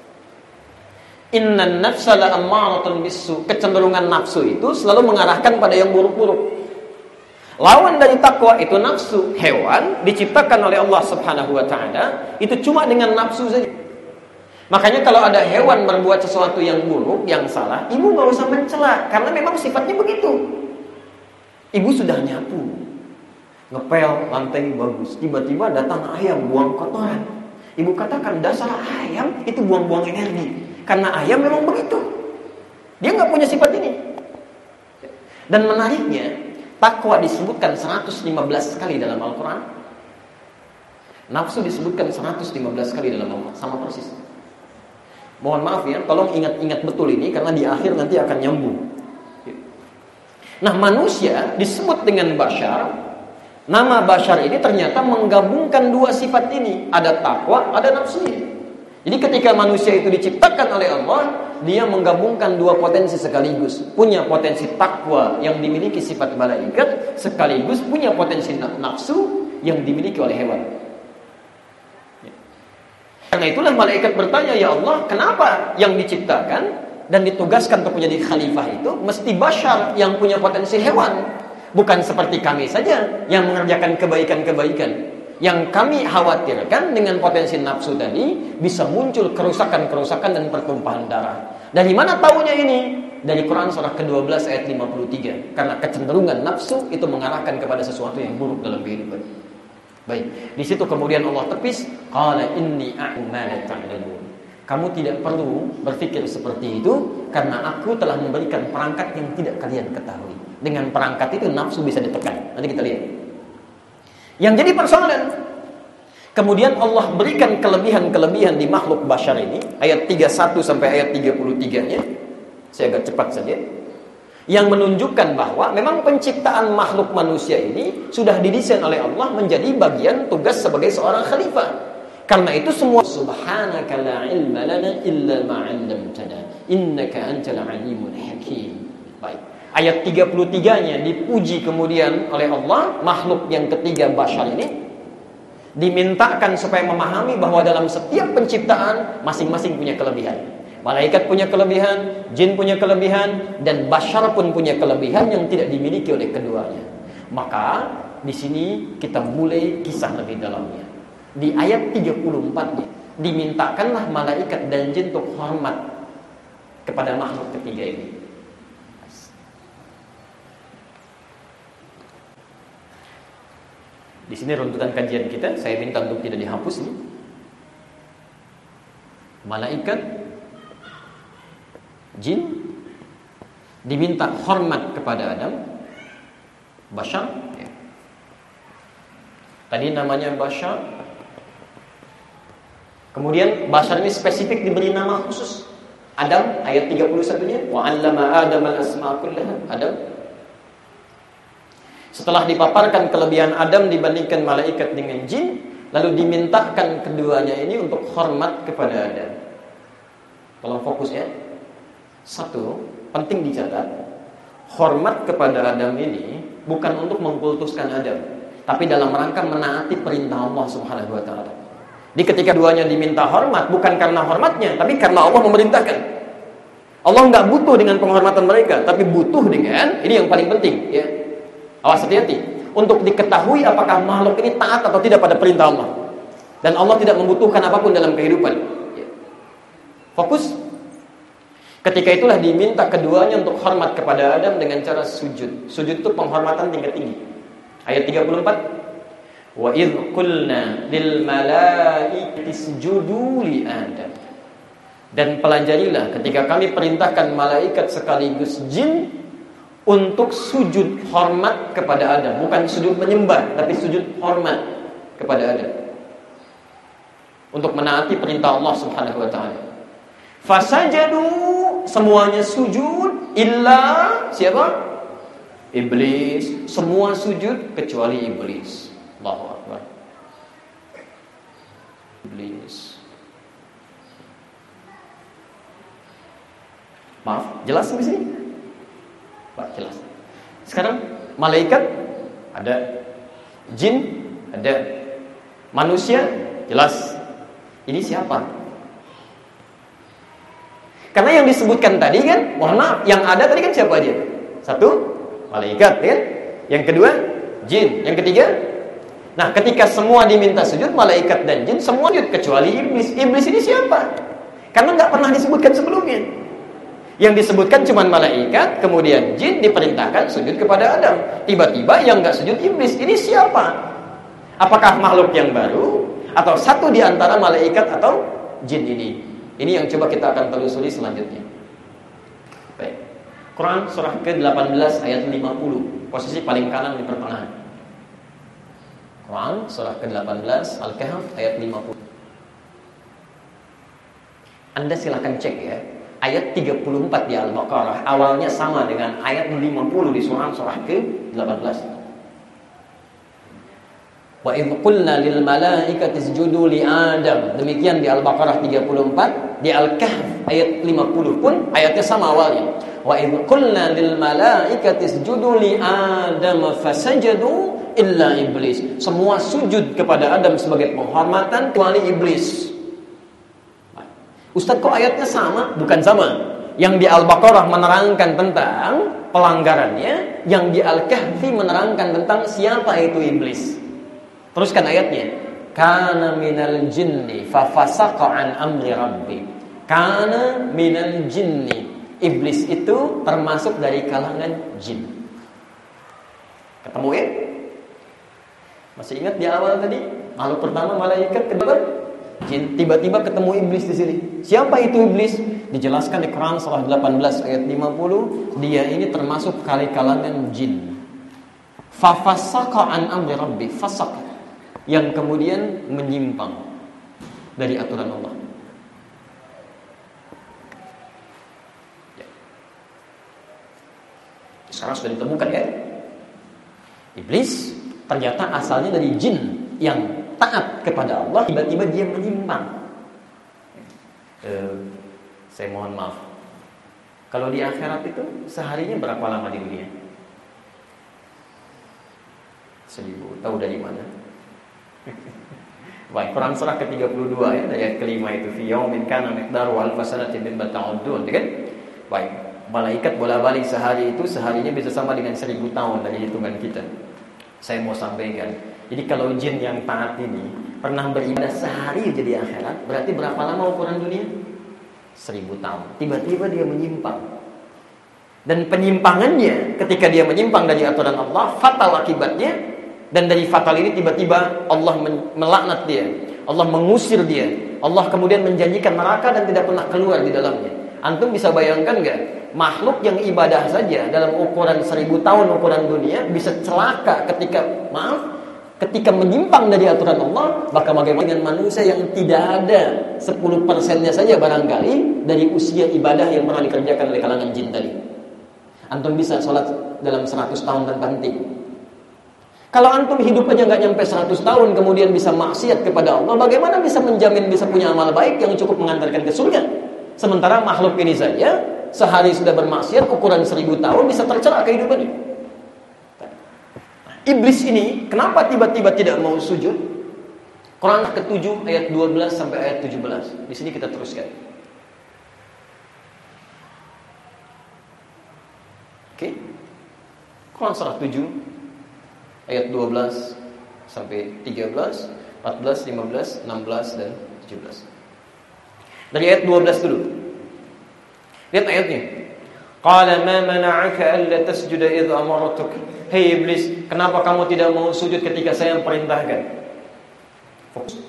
Innan nafsa la'ammaratun bisu. Kecenderungan nafsu itu selalu mengarahkan pada yang buruk-buruk. Lawan dari takwa itu nafsu. Hewan diciptakan oleh Allah Subhanahu wa taala itu cuma dengan nafsu saja. Makanya kalau ada hewan berbuat sesuatu yang buruk, yang salah, ibu nggak usah mencela karena memang sifatnya begitu. Ibu sudah nyapu, ngepel lantai bagus, tiba-tiba datang ayam buang kotoran. Ibu katakan dasar ayam itu buang-buang energi, karena ayam memang begitu. Dia nggak punya sifat ini. Dan menariknya, takwa disebutkan seratus lima belas kali dalam Al-Quran. Nafsu disebutkan seratus lima belas kali dalam Al-Quran, sama persis. Mohon maaf ya, tolong ingat-ingat betul ini karena di akhir nanti akan nyambung. Nah, manusia disebut dengan bashar. Nama bashar ini ternyata menggabungkan dua sifat ini, ada takwa, ada nafsunya. Jadi ketika manusia itu diciptakan oleh Allah, dia menggabungkan dua potensi sekaligus. Punya potensi takwa yang dimiliki sifat malaikat, sekaligus punya potensi nafsu yang dimiliki oleh hewan. Karena itulah malaikat bertanya, ya Allah, kenapa yang diciptakan dan ditugaskan untuk menjadi khalifah itu mesti bashar yang punya potensi hewan, bukan seperti kami saja yang mengerjakan kebaikan-kebaikan. Yang kami khawatirkan dengan potensi nafsu tadi bisa muncul kerusakan-kerusakan dan pertumpahan darah. Dari mana taunya ini? Dari Quran surah kedua belas ayat lima puluh tiga. Karena kecenderungan nafsu itu mengarahkan kepada sesuatu yang buruk dalam kehidupan. Baik, di situ kemudian Allah tepis, qala inni a'lamu ma la ta'lamun. Kamu tidak perlu berpikir seperti itu karena aku telah memberikan perangkat yang tidak kalian ketahui. Dengan perangkat itu nafsu bisa ditekan. Nanti kita lihat. Yang jadi persoalan, kemudian Allah berikan kelebihan-kelebihan di makhluk bashar ini, ayat tiga puluh satu sampai ayat tiga puluh tiga-nya. Saya agak cepat saja. Yang menunjukkan bahwa memang penciptaan makhluk manusia ini sudah didesain oleh Allah menjadi bagian tugas sebagai seorang khalifah. Karena itu semua subhanaka la ilma lana illa ma 'allamtana innaka antal alimul hakim. Baik. Ayat tiga puluh tiga-nya dipuji kemudian oleh Allah, makhluk yang ketiga bashar ini dimintakan supaya memahami bahwa dalam setiap penciptaan masing-masing punya kelebihan. Malaikat punya kelebihan, jin punya kelebihan, dan bashar pun punya kelebihan yang tidak dimiliki oleh keduanya. Maka di sini kita mulai kisah lebih dalamnya. Di ayat tiga puluh empat-nya dimintakanlah malaikat dan jin untuk hormat kepada makhluk ketiga ini. Di sini runtutan kajian kita, saya minta untuk tidak dihapus nih. Malaikat, jin diminta hormat kepada Adam, bashar. Ya. Tadi namanya bashar. Kemudian bashar ini spesifik diberi nama khusus. Adam, ayat tiga puluh satu-nya, wa 'allama Adam al-asma'a kullaha. Adam. Setelah dipaparkan kelebihan Adam dibandingkan malaikat dengan jin, lalu dimintakan keduanya ini untuk hormat kepada Adam. Tolong fokus ya. Satu, penting dicatat, hormat kepada Adam ini bukan untuk mengkultuskan Adam, tapi dalam rangka menaati perintah Allah Subhanahu wa taala. Di ketika duanya diminta hormat bukan karena hormatnya, tapi karena Allah memerintahkan. Allah nggak butuh dengan penghormatan mereka, tapi butuh dengan, ini yang paling penting ya. Awas, hati-hati untuk diketahui apakah makhluk ini taat atau tidak pada perintah Allah. Dan Allah tidak membutuhkan apapun dalam kehidupan ya. Fokus. Ketika itulah diminta keduanya untuk hormat kepada Adam dengan cara sujud. Sujud itu penghormatan tingkat tinggi. Ayat tiga puluh empat, wa idh qulna lil malaikati isjudu li Adam. Dan pelajarilah ketika kami perintahkan malaikat sekaligus jin untuk sujud hormat kepada Adam. Bukan sujud menyembah, tapi sujud hormat kepada Adam, untuk menaati perintah Allah Subhanahu wa taala. Fasajadu, semuanya sujud, illa siapa? Iblis. Semua sujud kecuali iblis. Allahu Akbar. Iblis. Maaf, jelas sampai sini? Pak, jelas. Sekarang malaikat ada, jin ada, manusia jelas. Ini siapa? Karena yang disebutkan tadi kan, mohon maaf, yang ada tadi kan siapa aja? Satu, malaikat kan? Yang kedua, jin. Yang ketiga, nah ketika semua diminta sujud, malaikat dan jin semua sujud kecuali iblis. Iblis ini siapa? Karena nggak pernah disebutkan sebelumnya. Yang disebutkan cuma malaikat, kemudian jin diperintahkan sujud kepada Adam. Tiba-tiba yang nggak sujud iblis. Ini siapa? Apakah makhluk yang baru atau satu di antara malaikat atau jin ini? Ini yang coba kita akan telusuri selanjutnya. Baik. Quran surah ke delapan belas ayat lima puluh, posisi paling kanan di pertengahan. Quran surah ke delapan belas Al-Kahf ayat lima puluh. Anda silakan cek ya. Ayat tiga puluh empat di Al-Baqarah awalnya sama dengan ayat lima puluh di surah surah ke delapan belas. Wa idh qulna lil malaikati isjudu li Adam. Demikian di Al-Baqarah tiga puluh empat, di Al-Kahf ayat lima puluh pun ayatnya sama awalnya. Wa idh qulna lil malaikati isjudu li Adam fasajadu illa iblis. Semua sujud kepada Adam sebagai penghormatan kecuali iblis. Ustaz, kok ayatnya sama? Bukan sama. Yang di Al-Baqarah menerangkan tentang pelanggarannya, yang di Al-Kahfi menerangkan tentang siapa itu iblis. Teruskan ayatnya. Kana minal jinni fa fasaqa an amri rabbi. Kana minal jinni. Iblis itu termasuk dari kalangan jin. Ketemu ya? Masih ingat di awal tadi? Makhluk pertama malaikat, kedua jin. Tiba-tiba ketemu iblis di sini. Siapa itu iblis? Dijelaskan di Quran surah delapan belas ayat lima puluh. Dia ini termasuk kali kalangan jin. Fa fasaqa an amri rabbi. Fasaq, yang kemudian menyimpang dari aturan Allah. Ya. Sekarang sudah ditemukan ya, iblis ternyata asalnya dari jin yang taat kepada Allah, tiba-tiba dia menyimpang. Eh, saya mohon maaf, kalau di akhirat itu seharinya berapa lama di dunia? Seribu. Tahu dari mana? Baik, Quran surah ke tiga puluh dua ya, ayat kelima itu fi yaumin kana miqdaru alf sanatin mimma ta'udun, kan? Baik, malaikat bola-balik sehari itu seharinya bisa sama dengan seribu tahun dari hitungan kita. Saya mau sampaikan, jadi kalau jin yang taat ini pernah beribadah sehari aja di akhirat, berarti berapa lama ukuran dunia? Seribu tahun. Tiba-tiba dia menyimpang. Dan penyimpangannya, ketika dia menyimpang dari aturan Allah, fatal akibatnya. Dan dari fatal ini tiba-tiba Allah melaknat dia, Allah mengusir dia, Allah kemudian menjanjikan neraka dan tidak pernah keluar di dalamnya. Antum bisa bayangkan gak? Makhluk yang ibadah saja dalam ukuran seribu tahun ukuran dunia bisa celaka ketika, maaf, ketika menyimpang dari aturan Allah. Maka bagaimana dengan manusia yang tidak ada sepuluh persennya saja barangkali dari usia ibadah yang pernah dikerjakan oleh kalangan jin tadi. Antum bisa sholat dalam seratus tahun tanpa henti. Kalau antum hidup aja nggak nyampe seratus tahun kemudian bisa maksiat kepada Allah, bagaimana bisa menjamin bisa punya amal baik yang cukup mengantarkan ke surga? Sementara makhluk ini saja sehari sudah bermaksiat ukuran seribu tahun bisa tercela kehidupannya. Iblis ini kenapa tiba-tiba tidak mau sujud? Quran ketujuh ayat dua belas sampai ayat tujuh belas. Di sini kita teruskan. Quran surah tujuh ayat dua belas sampai tiga belas, empat belas, lima belas, enam belas dan tujuh belas. Dari ayat dua belas dulu. Lihat ayatnya. Qala ma mana'aka alla tasjuda idh amartuk. Hei iblis, kenapa kamu tidak mau sujud ketika saya perintahkan? Fokus.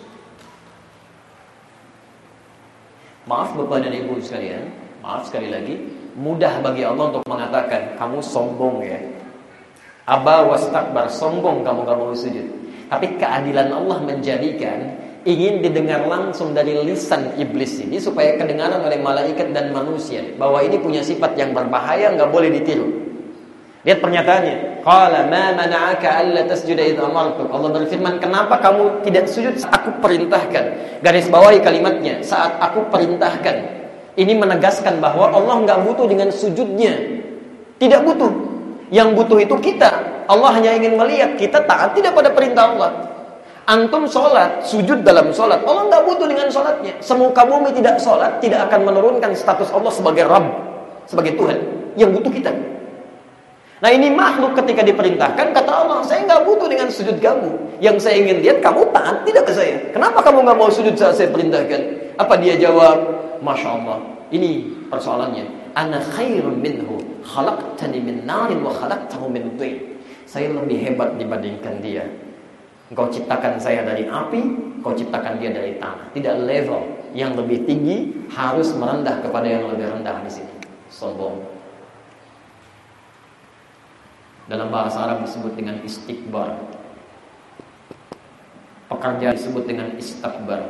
Maaf Bapak dan Ibu sekalian, maaf sekali lagi, mudah bagi Allah untuk mengatakan kamu sombong ya. Aba wastakbar, sombong kamu gak mau sujud. Tapi keadilan Allah menjadikan ingin didengar langsung dari lisan iblis ini supaya kedengaran oleh malaikat dan manusia bahwa ini punya sifat yang berbahaya, nggak boleh ditiru. Lihat pernyataannya. Qala ma mana'aka alla tasjuda idh amartuk. Allah berfirman, kenapa kamu tidak sujud saat aku perintahkan? Garis bawahi kalimatnya, saat aku perintahkan. Ini menegaskan bahwa Allah nggak butuh dengan sujudnya. Tidak butuh. Yang butuh itu kita. Allah hanya ingin melihat kita taat tidak pada perintah Allah. Antum sholat, sujud dalam sholat, Allah nggak butuh dengan sholatnya. Semuka bumi tidak sholat, tidak akan menurunkan status Allah sebagai Rabb, sebagai Tuhan. Yang butuh kita. Nah ini makhluk ketika diperintahkan, kata Allah, saya nggak butuh dengan sujud kamu. Yang saya ingin lihat, kamu taat tidak ke saya. Kenapa kamu nggak mau sujud saat saya perintahkan? Apa dia jawab? Masya Allah. Ini persoalannya. Ana khairun minhu, khalaqtani min narin wa khalaqtahu min tin. Saya lebih hebat dibandingkan dia. Engkau ciptakan saya dari api, engkau ciptakan dia dari tanah. Tidak level. Yang lebih tinggi harus merendah kepada yang lebih rendah di sini. Sombong. Dalam bahasa Arab disebut dengan istikbar. Pekerja disebut dengan istakbar.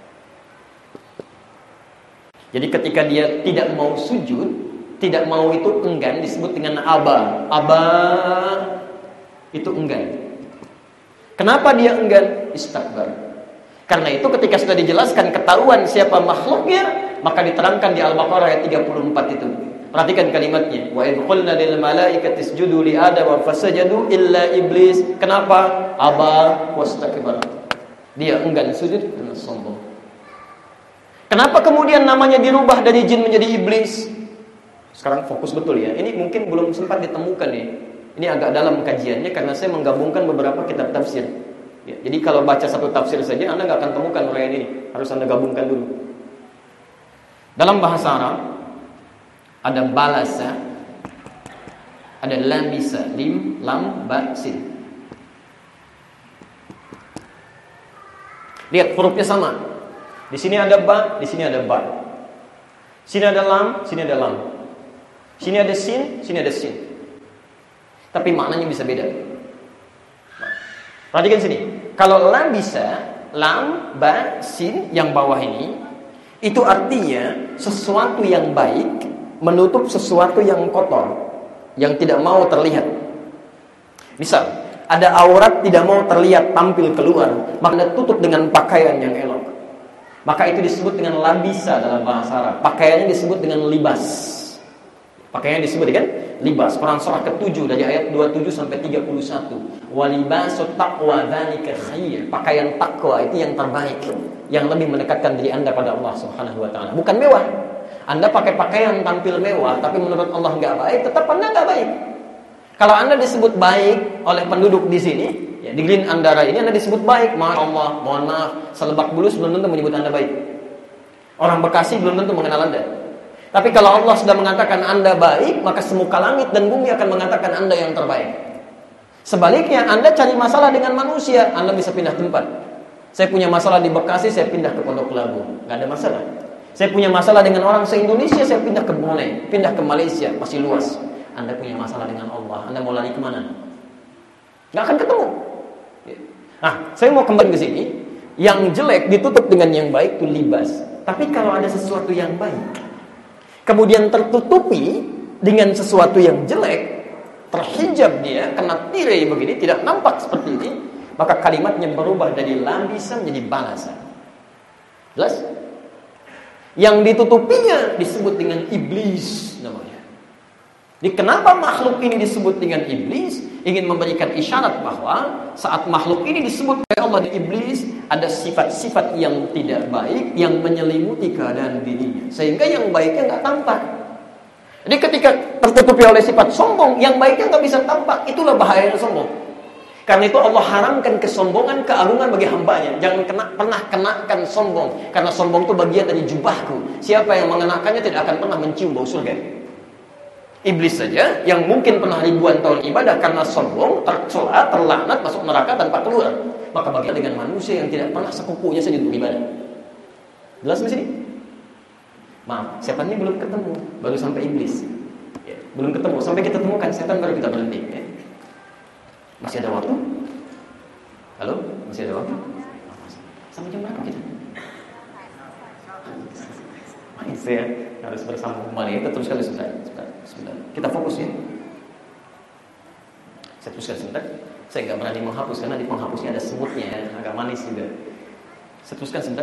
Jadi ketika dia tidak mau sujud, tidak mau itu enggan, disebut dengan aba. Aba itu enggan. Kenapa dia enggan? Istakbar. Karena itu ketika sudah dijelaskan ketahuan siapa makhluknya, maka diterangkan di Al-Baqarah ayat tiga puluh empat itu. Perhatikan kalimatnya. Wa idh qulna lil malaikati isjudu li Adam fasajadu illa iblis. Kenapa? Aba wastakbar. Dia enggan sujud karena sombong. Kenapa kemudian namanya dirubah dari jin menjadi iblis? Sekarang fokus betul ya. Ini mungkin belum sempat ditemukan nih. Ini agak dalam kajiannya karena saya menggabungkan beberapa kitab tafsir. Ya, jadi kalau baca satu tafsir saja Anda nggak akan temukan uraian ini. Harus Anda gabungkan dulu. Dalam bahasa Arab ada balasa, ada lamisa, lim, lam, ba, sin. Lihat hurufnya sama. Di sini ada ba, di sini ada ba. Sini ada lam, sini ada lam. Sini ada sin, sini ada sin. Tapi maknanya bisa beda. Perhatikan sini. Kalau lam bisa, lam, ba, sin yang bawah ini, itu artinya sesuatu yang baik menutup sesuatu yang kotor, yang tidak mau terlihat. Misal, ada aurat tidak mau terlihat tampil keluar, maka tutup dengan pakaian yang elok. Maka itu disebut dengan labisa dalam bahasa Arab. Pakaiannya disebut dengan libas. Pakaiannya disebut dengan libas. Quran surah ketujuh dari ayat dua puluh tujuh sampai tiga puluh satu. Walibasut taqwa dzalika khair. Pakaian takwa itu yang terbaik, yang lebih mendekatkan diri Anda pada Allah Subhanahu wa taala. Bukan mewah. Anda pakai pakaian tampil mewah, tapi menurut Allah nggak baik, tetap Anda nggak baik. Kalau Anda disebut baik oleh penduduk di sini, ya, di Green Andara ini Anda disebut baik, Masya Allah, mohon maaf, Selebak Bulus belum tentu menyebut Anda baik. Orang Bekasi belum tentu mengenal Anda. Tapi kalau Allah sudah mengatakan Anda baik, maka semuka langit dan bumi akan mengatakan Anda yang terbaik. Sebaliknya, Anda cari masalah dengan manusia, Anda bisa pindah tempat. Saya punya masalah di Bekasi, saya pindah ke Pondok Labu, nggak ada masalah. Saya punya masalah dengan orang se-Indonesia, saya pindah ke Brunei, pindah ke Malaysia, masih luas. Anda punya masalah dengan Allah, Anda mau lari kemana? Nggak akan ketemu. Nah, saya mau kembali ke sini. Yang jelek ditutup dengan yang baik, itu libas. Tapi kalau ada sesuatu yang baik, kemudian tertutupi dengan sesuatu yang jelek, terhijab dia, kena tirai begini, tidak nampak seperti ini, maka kalimatnya berubah dari labisa menjadi balasa. Jelas? Yang ditutupinya disebut dengan iblis namanya. Jadi kenapa makhluk ini disebut dengan iblis? Ingin memberikan isyarat bahwa saat makhluk ini disebut oleh Allah di iblis, ada sifat-sifat yang tidak baik yang menyelimuti keadaan dirinya, sehingga yang baiknya nggak tampak. Jadi ketika tertutupi oleh sifat sombong, yang baiknya nggak bisa tampak. Itulah bahayanya sombong. Karena itu Allah haramkan kesombongan, keagungan bagi hambanya. Jangan kena, pernah kenakan sombong. Karena sombong itu bagian dari jubahku. Siapa yang mengenakannya tidak akan pernah mencium bau surga. Iblis saja yang mungkin pernah ribuan tahun ibadah karena sombong, tercela, terlaknat, masuk neraka tanpa keluar. Maka bagian dengan manusia yang tidak pernah sekupunya saja untuk ibadah. Jelas di sini? Maaf, setannya belum ketemu, baru sampai iblis. Ya, belum ketemu, sampai kita temukan setan baru kita berhenti. Ya. Masih ada waktu? Halo? Masih ada waktu? Sampai jam berapa kita? Masih ya, harus bersama kembali. Kita teruskan sebentar. Sebentar. Kita fokus ya. Saya teruskan sebentar. Saya nggak berani menghapus karena di penghapusnya ada semutnya, agak manis juga. Saya teruskan sebentar.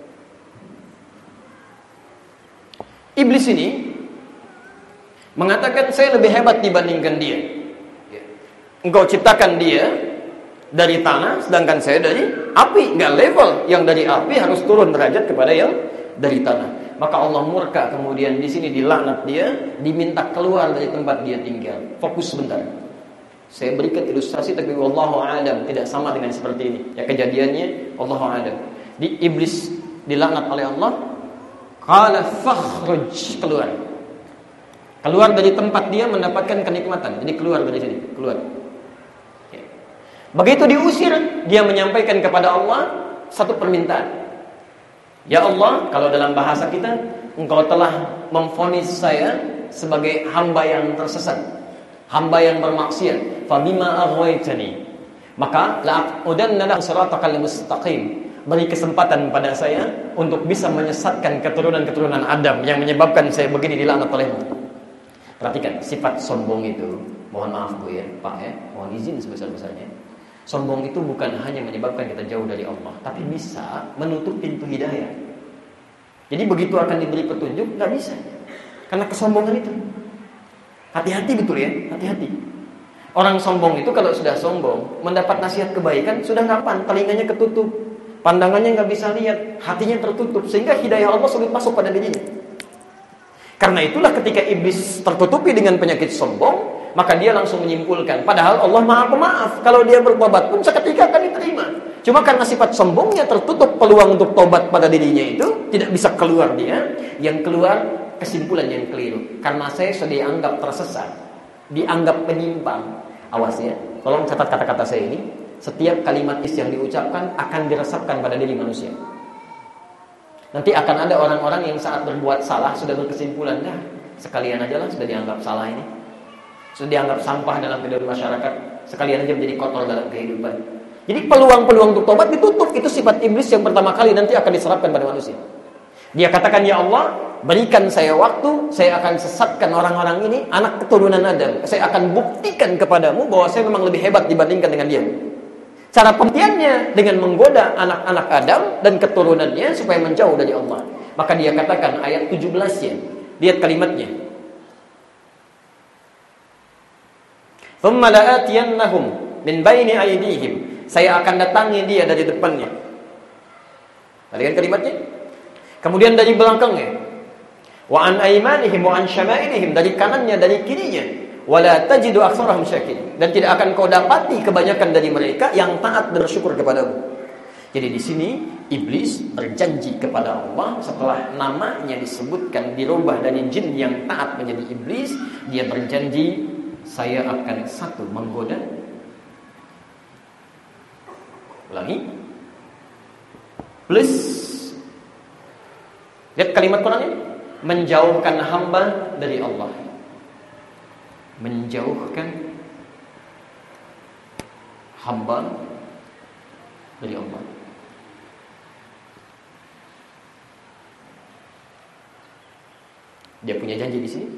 Iblis ini mengatakan saya lebih hebat dibandingkan dia. Engkau ciptakan dia dari tanah, sedangkan saya dari api. Nggak level. Yang dari api harus turun derajat kepada yang dari tanah. Maka Allah murka, kemudian di sini dilaknat dia, diminta keluar dari tempat dia tinggal. Fokus sebentar. Saya berikan ilustrasi, tapi wallahu a'lam, tidak sama dengan seperti ini. Ya kejadiannya, wallahu a'lam. Di iblis dilaknat oleh Allah. Qala fakhruj, keluar. Keluar dari tempat dia mendapatkan kenikmatan. Jadi keluar dari sini, keluar. Ya. Begitu diusir, dia menyampaikan kepada Allah satu permintaan. Ya Allah, kalau dalam bahasa kita, Engkau telah memvonis saya sebagai hamba yang tersesat, hamba yang bermaksiat. Fa bima aghwaytani, maka la'udanna lahu siratakal mustaqim. Beri kesempatan pada saya untuk bisa menyesatkan keturunan-keturunan Adam yang menyebabkan saya begini dilaknat olehmu. Perhatikan sifat sombong itu. Mohon maaf Bu ya, Pak ya, mohon izin sebesar-besarnya. Sombong itu bukan hanya menyebabkan kita jauh dari Allah, tapi bisa menutup pintu hidayah. Jadi begitu akan diberi petunjuk, nggak bisa, karena kesombongan itu. Hati-hati betul ya, hati-hati. Orang sombong itu kalau sudah sombong, mendapat nasihat kebaikan sudah ngapan, telinganya ketutup, pandangannya nggak bisa lihat, hatinya tertutup, sehingga hidayah Allah sulit masuk pada dirinya. Karena itulah ketika iblis tertutupi dengan penyakit sombong, maka dia langsung menyimpulkan, padahal Allah Maha Pemaaf, kalau dia bertobat pun seketika akan diterima. Cuma karena sifat sombongnya tertutup peluang untuk tobat pada dirinya itu, tidak bisa keluar dia. Yang keluar kesimpulan yang keliru. Karena saya sudah dianggap tersesat, dianggap penyimpang. Awas ya, tolong catat kata-kata saya ini. Setiap kalimat yang diucapkan akan diresapkan pada diri manusia. Nanti akan ada orang-orang yang saat berbuat salah sudah berkesimpulan, nah sekalian aja lah sudah dianggap salah ini, sudah dianggap sampah dalam kehidupan masyarakat, sekalian aja menjadi kotor dalam kehidupan. Jadi peluang-peluang untuk tobat ditutup. Itu sifat iblis yang pertama kali nanti akan diserapkan pada manusia. Dia katakan, ya Allah, berikan saya waktu, saya akan sesatkan orang-orang ini, anak keturunan Adam. Saya akan buktikan kepadamu bahwa saya memang lebih hebat dibandingkan dengan dia. Cara pembuktiannya dengan menggoda anak-anak Adam dan keturunannya supaya menjauh dari Allah. Maka dia katakan ayat tujuh belas-nya. Lihat kalimatnya. Thumma la'atiyannahum min baini aydihim. Saya akan datangi dia dari depannya. Lihat kalimatnya. Kemudian dari belakangnya. Wa an aymanihim wa an syama'ilihim, dari kanannya, dari kirinya. Wala tajidu aktsarahum syakirin, dan tidak akan kau dapati kebanyakan dari mereka yang taat dan bersyukur kepadamu. Jadi di sini iblis berjanji kepada Allah setelah namanya disebutkan dirubah dari jin yang taat menjadi iblis, dia berjanji, saya akan satu menggoda. Ulangi. Plus lihat kalimat Qurannya, menjauhkan hamba dari Allah. Menjauhkan hamba dari Allah. Dia punya janji di sini.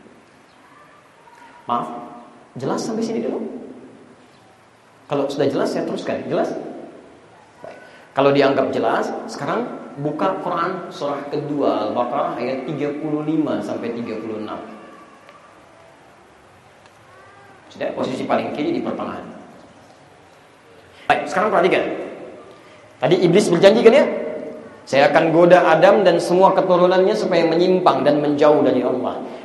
Maaf, jelas sampai sini dulu? Kalau sudah jelas saya teruskan. Jelas? Baik. Kalau dianggap jelas, sekarang buka Quran surah kedua Al-Baqarah ayat tiga puluh lima sampai tiga puluh enam. Sudah, posisi paling kiri di pertengahan. Baik, sekarang perhatikan. Tadi iblis berjanji kan ya? Saya akan goda Adam dan semua keturunannya supaya menyimpang dan menjauh dari Allah.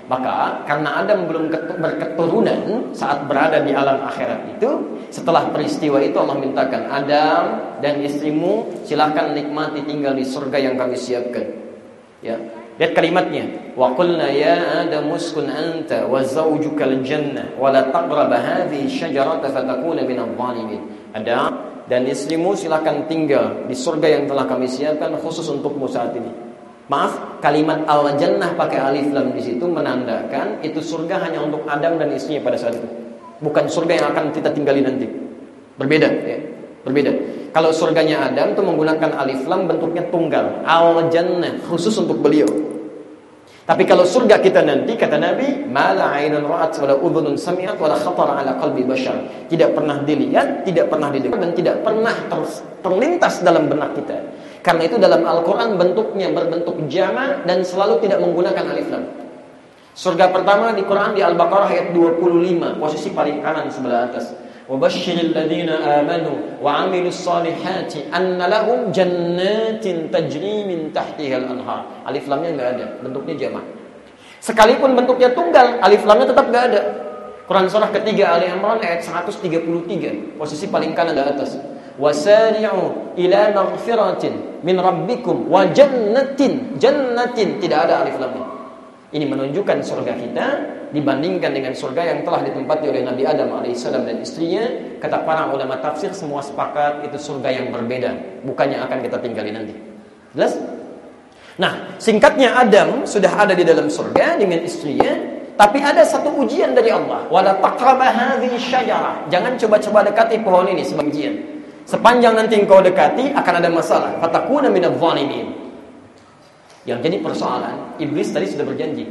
Maka karena Adam belum berketurunan saat berada di alam akhirat itu, setelah peristiwa itu Allah mintakan, Adam dan istrimu silahkan nikmati tinggal di surga yang kami siapkan. Ya, lihat kalimatnya. Wa qulna ya Adam uskun anta wa zawjukal jannah wa la taqrab hadhihi syajarata fatakuna minadh dhalimin. Adam dan istrimu silahkan tinggal di surga yang telah kami siapkan khusus untukmu saat ini. Maaf, kalimat al-jannah pakai alif lam di situ menandakan itu surga hanya untuk Adam dan istrinya pada saat itu. Bukan surga yang akan kita tinggali nanti. Berbeda, ya. Berbeda. Kalau surganya Adam itu menggunakan alif lam bentuknya tunggal, al-jannah khusus untuk beliau. Tapi kalau surga kita nanti, kata Nabi, ma la 'ainun ra'at wa la udhunun sami'at wa la khatara 'ala qalbi bashar. Tidak pernah dilihat, tidak pernah didengar dan tidak pernah ter- terlintas dalam benak kita. Karena itu dalam Al-Quran bentuknya berbentuk jama' dan selalu tidak menggunakan alif lam. Surga pertama di Quran di Al-Baqarah ayat dua puluh lima, posisi paling kanan sebelah atas. Wa basyiril ladzina amanu wa 'amilus solihati anna lahum jannatin tajri min tahtihal anhar. Alif lamnya enggak ada, bentuknya jama'. Sekalipun bentuknya tunggal, alif lamnya tetap enggak ada. Quran surah ketiga Ali Imran ayat seratus tiga puluh tiga, posisi paling kanan di atas. Wasari'u ila maghfiratin min rabbikum wa jannatin. Jannatin tidak ada alif lamnya. Ini menunjukkan surga kita dibandingkan dengan surga yang telah ditempati oleh Nabi Adam alaihissalam dan istrinya. Kata para ulama tafsir semua sepakat itu surga yang berbeda, bukannya akan kita tinggali nanti. Jelas? Nah, singkatnya Adam sudah ada di dalam surga dengan istrinya, tapi ada satu ujian dari Allah. Wala taqraba hadhihi syajarah. Jangan coba-coba dekati pohon ini sebagai ujian. Sepanjang nanti engkau dekati akan ada masalah. Fatakuna minadh dhalimin. Yang jadi persoalan, iblis tadi sudah berjanji,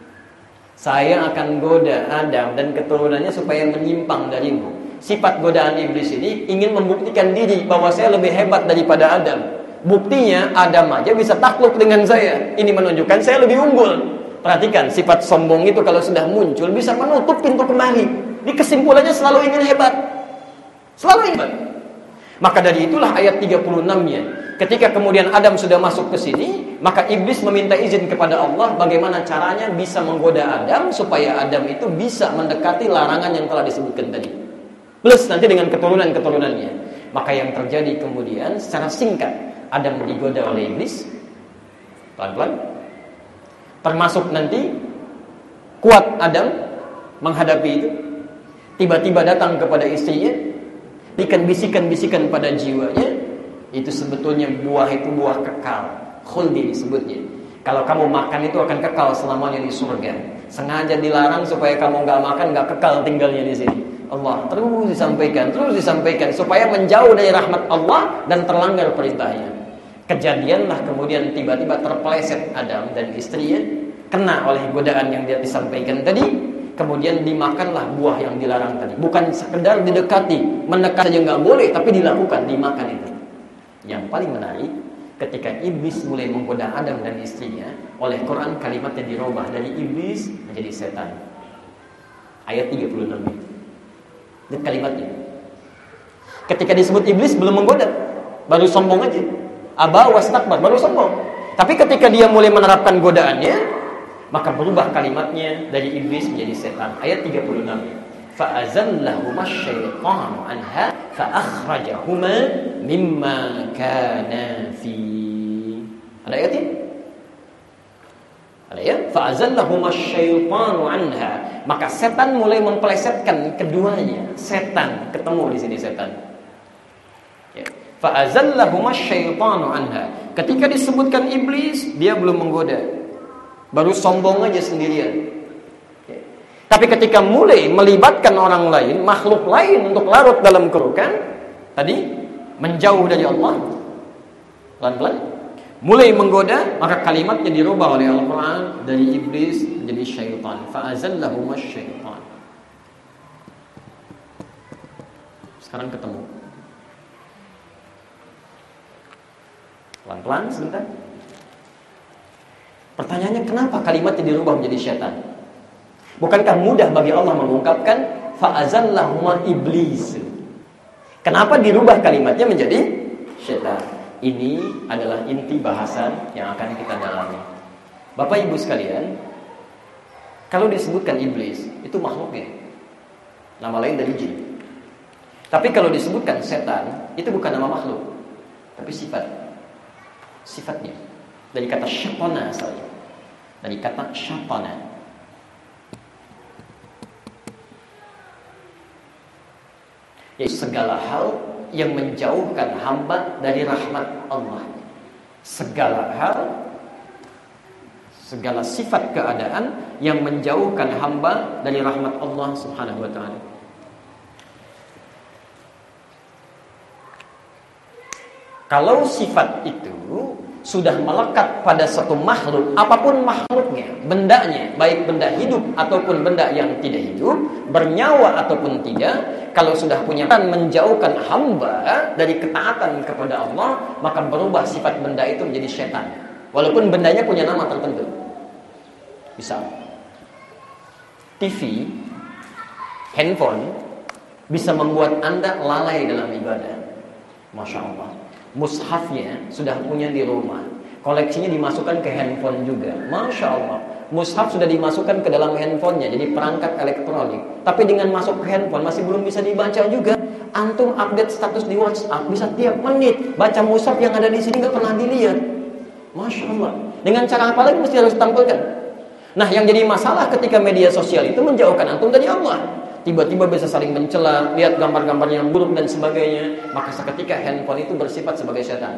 saya akan goda Adam dan keturunannya supaya menyimpang darimu. Sifat godaan iblis ini ingin membuktikan diri bahwa saya lebih hebat daripada Adam. Buktinya Adam aja bisa takluk dengan saya. Ini menunjukkan saya lebih unggul. Perhatikan, sifat sombong itu kalau sudah muncul bisa menutup pintu kembali. Di kesimpulannya selalu ingin hebat. Selalu ingin hebat. Maka dari itulah ayat tiga puluh enam-nya. Ketika kemudian Adam sudah masuk ke sini, maka iblis meminta izin kepada Allah bagaimana caranya bisa menggoda Adam supaya Adam itu bisa mendekati larangan yang telah disebutkan tadi. Plus nanti dengan keturunan-keturunannya. Maka yang terjadi kemudian secara singkat, Adam digoda oleh iblis. Pelan-pelan. Termasuk nanti kuat Adam menghadapi itu. Tiba-tiba datang kepada istrinya, bisikan-bisikan pada jiwanya. Itu sebetulnya buah itu buah kekal, khuldi disebutnya. Kalau kamu makan itu akan kekal selamanya di surga. Sengaja dilarang supaya kamu nggak makan, nggak kekal tinggalnya di sini. Allah terus disampaikan, terus disampaikan supaya menjauh dari rahmat Allah dan terlanggar perintahnya. Kejadianlah kemudian tiba-tiba terpeleset Adam dan istrinya, kena oleh godaan yang dia disampaikan tadi. Kemudian dimakanlah buah yang dilarang tadi. Bukan sekedar didekati, mendekat saja nggak boleh, tapi dilakukan, dimakan itu. Yang paling menarik, ketika iblis mulai menggoda Adam dan istrinya, oleh Quran kalimatnya dirubah dari iblis menjadi setan. Ayat tiga puluh enam. Dan kalimatnya, ketika disebut iblis belum menggoda, baru sombong aja. Aba wastakbar, baru sombong. Tapi ketika dia mulai menerapkan godaannya, maka berubah kalimatnya dari iblis menjadi setan. Ayat tiga puluh enam. Fa'azallahuma asy-syaitanu anha fa'akhrajahuma mimma kana fi. Ada ayat ini? Ada ya? Fa'azallahuma asy-syaitanu anha. Maka setan mulai mempelesetkan keduanya. Setan ketemu di sini setan. Ya. Fa'azallahuma asy-syaitanu anha. Ketika disebutkan iblis, dia belum menggoda. Baru sombong aja sendirian. Tapi ketika mulai melibatkan orang lain, makhluk lain untuk larut dalam kerukan, tadi menjauh dari Allah, pelan-pelan, mulai menggoda, maka kalimatnya dirubah oleh Al-Quran dari iblis menjadi syaitan. Fa'azallahuma syaitan. Sekarang ketemu. Pelan-pelan sebentar. Pertanyaannya, kenapa kalimatnya dirubah menjadi syaitan? Bukankah mudah bagi Allah mengungkapkan fa'azallahuma iblis? Kenapa dirubah kalimatnya menjadi syaitan? Ini adalah inti bahasan yang akan kita dalami. Bapak Ibu sekalian, Kalau disebutkan iblis, itu makhluknya, nama lain dari jin. Tapi kalau disebutkan setan, itu bukan nama makhluk, tapi sifat. Sifatnya dari kata syatana asalnya. Dari kata syatana. Yaitu segala hal yang menjauhkan hamba dari rahmat Allah. Segala hal, segala sifat keadaan yang menjauhkan hamba dari rahmat Allah Subhanahu wa ta'ala. Kalau sifat itu sudah melekat pada satu makhluk, apapun makhluknya, bendanya, baik benda hidup ataupun benda yang tidak hidup, bernyawa ataupun tidak, kalau sudah punya kan menjauhkan hamba dari ketaatan kepada Allah, maka berubah sifat benda itu menjadi setan. Walaupun bendanya punya nama tertentu. Misal T V, handphone bisa membuat Anda lalai dalam ibadah. Masya Allah. Mushafnya sudah punya di rumah, koleksinya dimasukkan ke handphone juga. Masya Allah. Mushaf sudah dimasukkan ke dalam handphonenya, jadi perangkat elektronik. Tapi dengan masuk ke handphone masih belum bisa dibaca juga. Antum update status di WhatsApp bisa tiap menit. Baca mushaf yang ada di sini nggak pernah dilihat. Masya Allah. Dengan cara apa lagi mesti harus tampilkan? Nah, yang jadi masalah ketika media sosial itu menjauhkan antum dari Allah. Tiba-tiba bisa saling mencela, lihat gambar-gambar yang buruk dan sebagainya. Maka seketika handphone itu bersifat sebagai setan.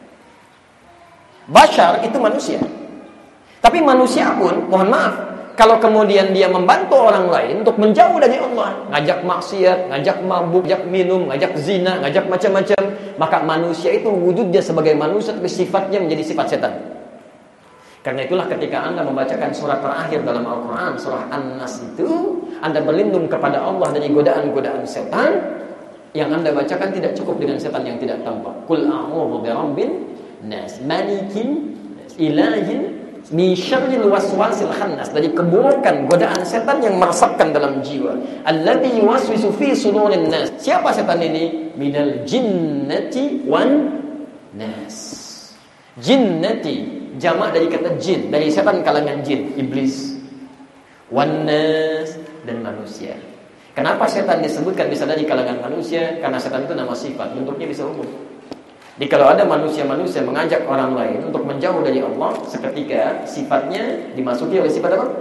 Bashar itu manusia. Tapi manusia pun, mohon maaf, kalau kemudian dia membantu orang lain untuk menjauh dari Allah, ngajak maksiat, ngajak mabuk, ngajak minum, ngajak zina, ngajak macam-macam, maka manusia itu wujudnya sebagai manusia, tapi sifatnya menjadi sifat setan. Karena itulah ketika Anda membacakan surat terakhir dalam Al-Quran, surah An-Nas itu, Anda berlindung kepada Allah dari godaan-godaan setan. Yang Anda bacakan tidak cukup dengan setan yang tidak tampak. Qul a'udzu birabbin nas, malikin nas, ilahin min syarril waswasil khannas, dari keburukan godaan setan yang meresapkan dalam jiwa. Alladzi yuwaswisu fi sudurin nas. Siapa setan ini? Minal jinnati wan nas. Jinnati, jamak dari kata jin, dari setan kalangan jin, iblis. Wan nas, dan manusia. Kenapa setan disebutkan bisa dari kalangan manusia? Karena setan itu nama sifat, bentuknya bisa umum. Jadi kalau ada manusia-manusia mengajak orang lain untuk menjauh dari Allah, seketika sifatnya dimasuki oleh sifat apa?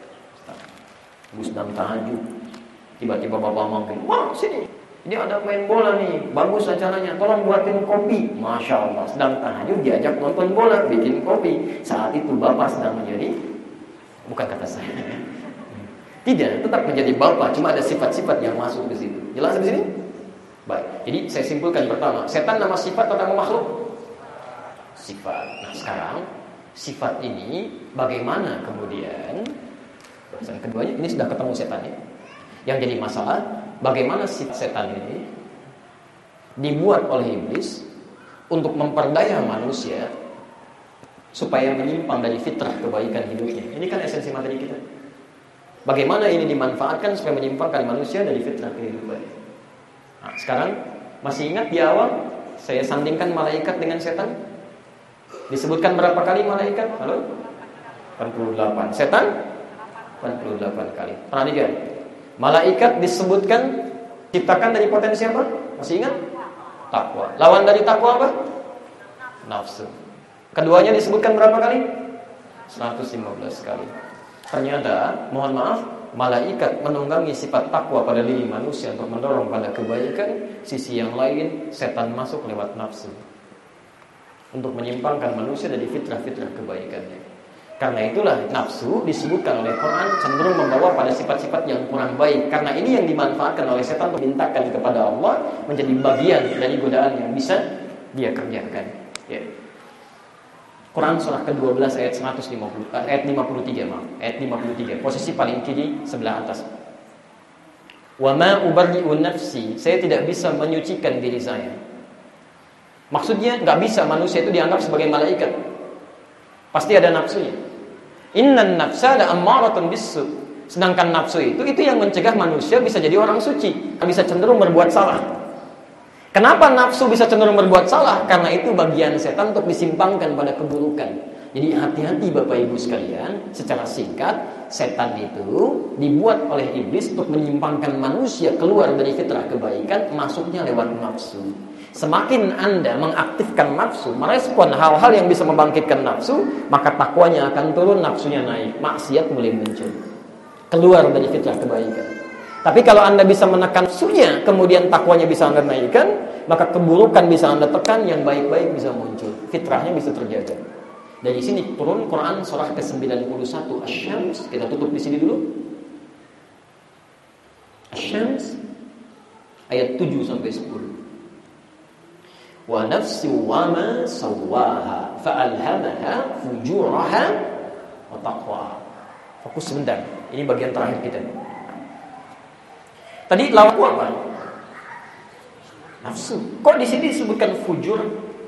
Sedang tahajud, tiba-tiba bapak manggil, wah sini, ini ada main bola nih, bagus acaranya, tolong buatin kopi. Masya Allah, sedang tahajud diajak nonton bola, bikin kopi. Saat itu bapak sedang menjadi, bukan kata saya, tidak, tetap menjadi bapak, cuma ada sifat-sifat yang masuk ke situ. Jelas di sini? Baik, jadi saya simpulkan pertama, setan nama sifat atau nama makhluk? Sifat. Nah sekarang, sifat ini bagaimana kemudian, bahasan keduanya, ini sudah ketemu setannya. Yang jadi masalah, bagaimana sifat setan ini dibuat oleh iblis untuk memperdaya manusia supaya menyimpang dari fitrah kebaikan hidupnya. Ini kan esensi materi kita. Bagaimana ini dimanfaatkan supaya menyimpangkan manusia dari fitrah kehidupan. Nah, sekarang masih ingat di awal saya sandingkan malaikat dengan setan? Disebutkan berapa kali malaikat? Halo? delapan puluh delapan. Setan? delapan puluh delapan kali. Perhatikan. Malaikat disebutkan ciptakan dari potensi apa? Masih ingat? Takwa. Lawan dari takwa apa? Nafsu. Keduanya disebutkan berapa kali? seratus lima belas kali. Ternyata, mohon maaf, malaikat menunggangi sifat takwa pada diri manusia untuk mendorong pada kebaikan. Sisi yang lain, setan masuk lewat nafsu untuk menyimpangkan manusia dari fitrah-fitrah kebaikannya. Karena itulah nafsu disebutkan oleh Quran cenderung membawa pada sifat-sifat yang kurang baik. Karena ini yang dimanfaatkan oleh setan untuk mintakan kepada Allah menjadi bagian dari godaan yang bisa dia kerjakan. Ya. Quran surah kedua belas ayat seratus lima puluh, ayat lima puluh tiga, maaf, ayat lima puluh tiga, posisi paling kiri sebelah atas. Wa ma ubarri'u nafsi, saya tidak bisa menyucikan diri saya. Maksudnya enggak bisa manusia itu dianggap sebagai malaikat. Pasti ada nafsunya. Innan nafsa la'ammaratun bis-su. Sedangkan nafsu itu itu yang mencegah manusia bisa jadi orang suci, bisa cenderung berbuat salah. Kenapa nafsu bisa cenderung berbuat salah? Karena itu bagian setan untuk disimpangkan pada keburukan. Jadi hati-hati Bapak Ibu sekalian, secara singkat, setan itu dibuat oleh iblis untuk menyimpangkan manusia keluar dari fitrah kebaikan, masuknya lewat nafsu. Semakin Anda mengaktifkan nafsu, merespon hal-hal yang bisa membangkitkan nafsu, maka takwanya akan turun, nafsunya naik, maksiat mulai muncul. Keluar dari fitrah kebaikan. Tapi kalau Anda bisa menekan nafsunya, kemudian takwanya bisa Anda naikkan, maka keburukan bisa Anda tekan, yang baik-baik bisa muncul. Fitrahnya bisa terjaga. Dari sini turun Quran surah ke sembilan puluh satu Asy-Syams. Kita tutup di sini dulu. Asy-Syams ayat tujuh sampai sepuluh. Wa nafsi wa ma sawwaha fa'alhamaha fujuraha wa taqwaha. Fokus sebentar. Ini bagian terakhir kita. Tadi lawan apa? Nafsu. Kok di sini disebutkan fujur?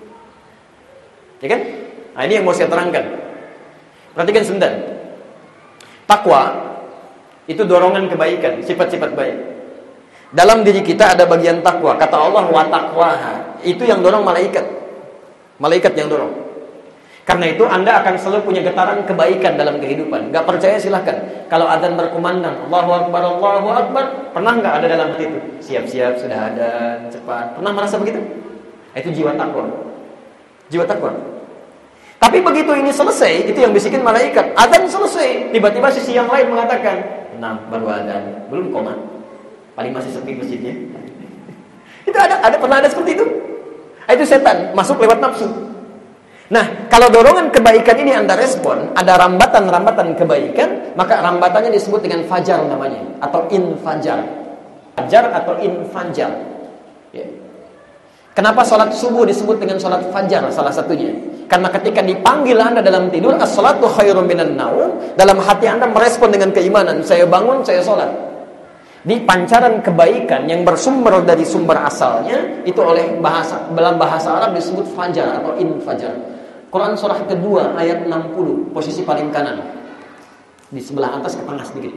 Ya kan? Nah, ini yang mau saya terangkan. Perhatikan sebentar. Takwa itu dorongan kebaikan, sifat-sifat baik. Dalam diri kita ada bagian takwa. Kata Allah, wa taqwaha. Itu yang dorong malaikat. Malaikat yang dorong. Karena itu Anda akan selalu punya getaran kebaikan dalam kehidupan. Gak percaya silahkan. Kalau adzan berkumandang, Allahu Akbar, Allahu Akbar, pernah gak ada dalam hati itu? Siap-siap, sudah ada, cepat. Pernah merasa begitu? Itu jiwa takwa. Jiwa takwa. Tapi begitu ini selesai, itu yang bisikin malaikat. Adzan selesai, tiba-tiba sisi yang lain mengatakan, nah baru adzan, belum komat. Paling masih sepi masjidnya. Itu ada, ada pernah ada seperti itu? Itu setan masuk lewat nafsu. Nah, kalau dorongan kebaikan ini Anda respon, ada rambatan-rambatan kebaikan, maka rambatannya disebut dengan fajar namanya, atau infajar. Fajar atau infajar. Ya. Kenapa sholat subuh disebut dengan sholat fajar salah satunya? Karena ketika dipanggil Anda dalam tidur, as-salatu khairum minan naum, dalam hati Anda merespon dengan keimanan, saya bangun, saya sholat. Di pancaran kebaikan yang bersumber dari sumber asalnya, itu oleh bahasa dalam bahasa Arab disebut fajar atau infajar. Quran surah kedua ayat enam puluh, posisi paling kanan. Di sebelah atas ke tengah sedikit.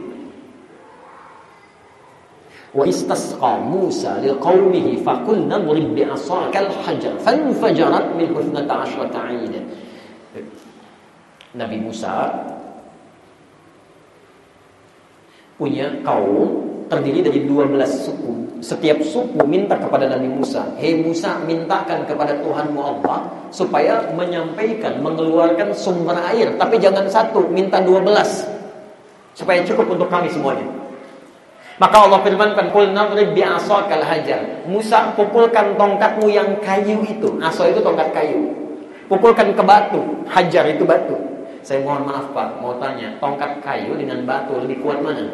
Wa istasqa Musa liqaumihi faqulna idrib bi'asakal hajar fanfajarat min husnata asyrata 'ayna. Nabi Musa punya kaum terdiri dari dua belas suku. Setiap suku minta kepada Nabi Musa, "Hei Musa, mintakan kepada Tuhanmu Allah supaya menyampaikan, mengeluarkan sumber air, tapi jangan satu, minta dua belas supaya cukup untuk kami semuanya." Maka Allah firmankan, "Qul nadrib bi'asakal hajar." Musa, pukulkan tongkatmu yang kayu itu. Asa itu tongkat kayu. Pukulkan ke batu. Hajar itu batu. Saya mohon maaf Pak, mau tanya, tongkat kayu dengan batu lebih kuat mana?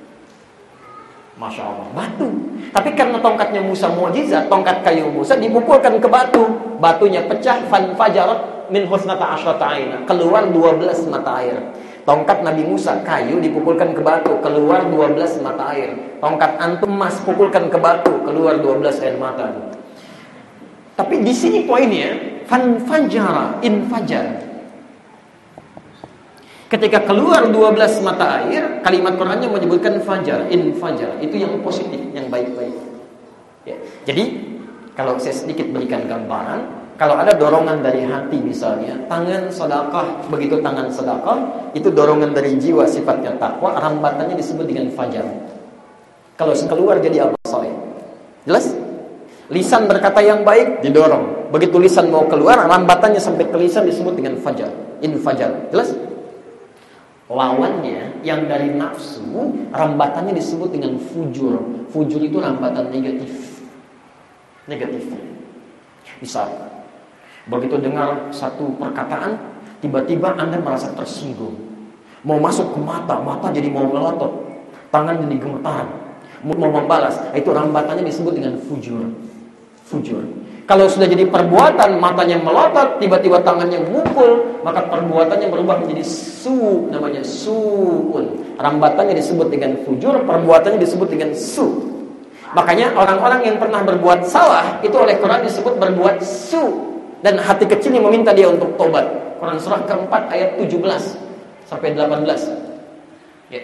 Masya Allah, batu. Tapi karena tongkatnya Musa mukjizat, tongkat kayu Musa dipukulkan ke batu, batunya pecah, fanfajarat min husnata asyrata 'aina. Keluar dua belas mata air. Tongkat Nabi Musa kayu dipukulkan ke batu, keluar dua belas mata air. Tongkat antum emas pukulkan ke batu, keluar dua belas air mata. Tapi di sini poinnya, fanfajara, infajar. Ketika keluar dua belas mata air, kalimat Qur'annya menyebutkan fajar, infajar. Itu yang positif, yang baik-baik. Ya. Jadi, kalau saya sedikit berikan gambaran, kalau ada dorongan dari hati misalnya, tangan sedekah, begitu tangan sedekah, itu dorongan dari jiwa sifatnya takwa, rambatannya disebut dengan fajar. Kalau keluar jadi amal saleh. Jelas? Lisan berkata yang baik didorong. Begitu lisan mau keluar, rambatannya sampai ke lisan disebut dengan fajar, infajar. Jelas? Lawannya yang dari nafsu, rambatannya disebut dengan fujur. Fujur itu rambatan negatif. Negatif. Misal, begitu dengar satu perkataan, tiba-tiba Anda merasa tersinggung. Mau masuk ke mata, mata jadi mau melotot, tangan jadi gemetaran, mau membalas. Itu rambatannya disebut dengan fujur. Fujur. Kalau sudah jadi perbuatan, matanya melotot, tiba-tiba tangannya memukul, maka perbuatannya berubah menjadi su, namanya su'un. Rambatannya disebut dengan fujur, perbuatannya disebut dengan su. Makanya orang-orang yang pernah berbuat salah, itu oleh Quran disebut berbuat su. Dan hati kecilnya meminta dia untuk tobat. Quran surah keempat ayat tujuh belas sampai delapan belas. Ya.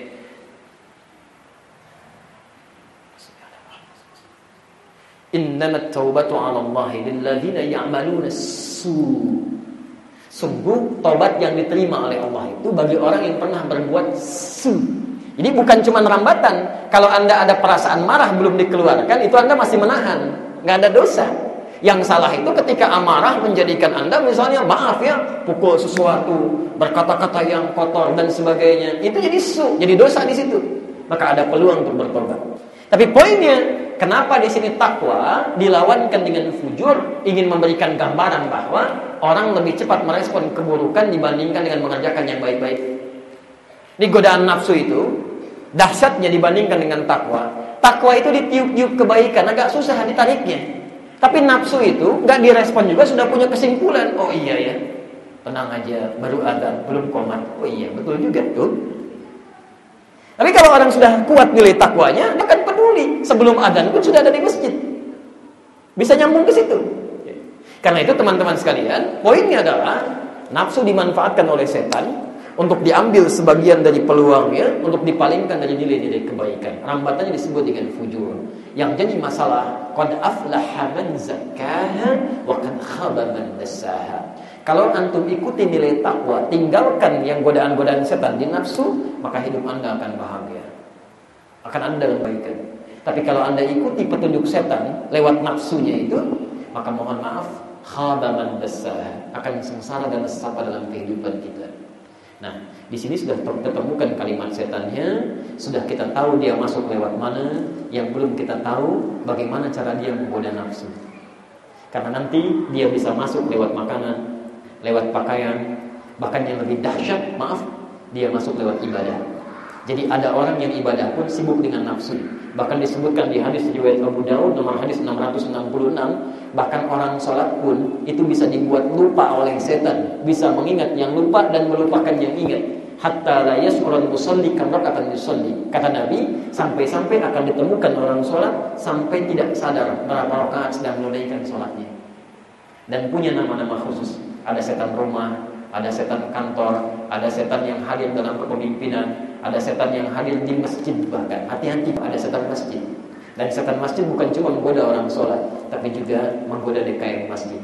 Innamat taubatu 'ala Allahi lilladzina ya'maluna su. Sungguh tobat yang diterima oleh Allah itu bagi orang yang pernah berbuat su. Jadi bukan cuma rambatan. Kalau Anda ada perasaan marah belum dikeluarkan, itu Anda masih menahan, nggak ada dosa. Yang salah itu ketika amarah menjadikan Anda misalnya maaf ya, pukul sesuatu, berkata-kata yang kotor dan sebagainya. Itu jadi su, jadi dosa di situ. Maka ada peluang untuk bertobat. Tapi poinnya, kenapa di sini takwa dilawankan dengan fujur, ingin memberikan gambaran bahwa orang lebih cepat merespon keburukan dibandingkan dengan mengerjakan yang baik-baik. Ini godaan nafsu itu dahsyatnya dibandingkan dengan takwa. Takwa itu ditiup-tiup kebaikan, agak susah ditariknya. Tapi nafsu itu nggak direspon juga sudah punya kesimpulan. Oh iya ya, tenang aja, baru adzan, belum qomat. Oh iya, betul juga tuh. Tapi kalau orang sudah kuat nilai takwanya, dia akan peduli. Sebelum adzan pun sudah ada di masjid. Bisa nyambung ke situ. Karena itu teman-teman sekalian, poinnya adalah nafsu dimanfaatkan oleh setan untuk diambil sebagian dari peluangnya, untuk dipalingkan dari nilai-nilai kebaikan. Rambatannya disebut dengan fujur. Yang jadi masalah, qad aflaha man zakkaha wa qad khaba man dassaha. Kalau antum ikuti nilai takwa, tinggalkan yang godaan-godaan setan di nafsu, maka hidup Anda akan bahagia. Akan Anda dalam kebaikan. Tapi kalau Anda ikuti petunjuk setan lewat nafsunya itu, maka mohon maaf, khaba man dassaha, akan sengsara dan sesapa dalam kehidupan kita. Nah, di sini sudah ditemukan kalimat setannya, sudah kita tahu dia masuk lewat mana. Yang belum kita tahu bagaimana cara dia menggoda nafsu. Karena nanti dia bisa masuk lewat makanan, lewat pakaian, bahkan yang lebih dahsyat, maaf, dia masuk lewat ibadah. Jadi ada orang yang ibadah pun sibuk dengan nafsu. Bahkan disebutkan di hadis riwayat Abu Daud nomor hadis enam ratus enam puluh enam, bahkan orang sholat pun itu bisa dibuat lupa oleh setan, bisa mengingat yang lupa dan melupakan yang ingat. Hatta la yash'urul musalli kam raka'atan yusalli. Kata Nabi, sampai-sampai akan ditemukan orang sholat sampai tidak sadar berapa rakaat sedang menunaikan sholatnya. Dan punya nama-nama khusus. Ada setan rumah, ada setan kantor, ada setan yang hadir dalam kepemimpinan, ada setan yang hadir di masjid bahkan. Hati-hati, ada setan masjid. Dan setan masjid bukan cuma menggoda orang sholat, tapi juga menggoda D K M masjid.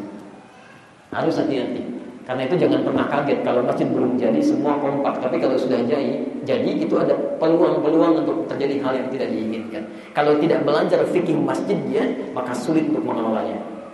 Harus hati-hati. Karena itu jangan pernah kaget kalau masjid belum jadi semua kompak. Tapi kalau sudah jadi, jadi itu ada peluang-peluang untuk terjadi hal yang tidak diinginkan. Kalau tidak belajar fikih masjidnya, maka sulit untuk mengelolanya.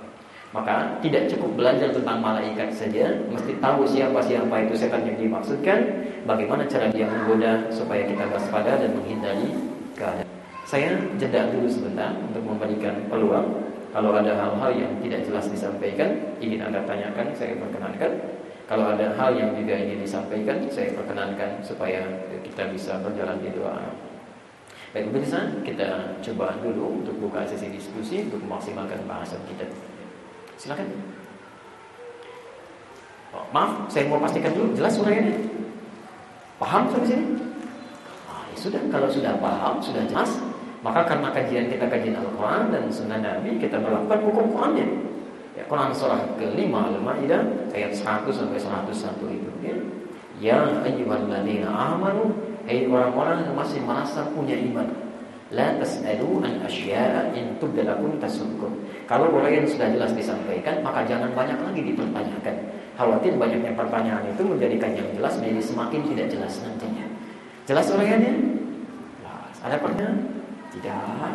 Maka tidak cukup belajar tentang malaikat saja, mesti tahu siapa-siapa itu setan yang dimaksudkan, bagaimana cara dia menggoda supaya kita waspada dan menghindari keadaan. Saya jeda dulu sebentar untuk memberikan peluang. Kalau ada hal-hal yang tidak jelas disampaikan, ingin Anda tanyakan, saya perkenankan. Kalau ada hal yang juga ingin disampaikan, saya perkenankan supaya kita bisa berjalan di doa. Baik, pemirsa, kita coba dulu untuk buka sesi diskusi untuk memaksimalkan bahasan kita. Silakan. Oh, maaf, saya mau pastikan dulu, jelas suaranya? Paham sampai sini? Ah, ya sudah, kalau sudah paham, sudah jelas, maka karena kajian kita kajian Al-Quran dan Sunnah Nabi, kita melakukan hukum Qurannya. Ya, Quran surah kelima Al-Maidah ayat seratus sampai seratus satu itu. Ya, ya ayyuhalladzina amanu, hai orang-orang yang masih merasa punya iman, la tas'alu an asya'a in tubda lakum tasukum. Kalau orang yang sudah jelas disampaikan, maka jangan banyak lagi dipertanyakan. Khawatir banyaknya pertanyaan itu menjadikan yang jelas menjadi semakin tidak jelas nantinya. Jelas uraiannya? Jelas. Ada pertanyaan? Tidak.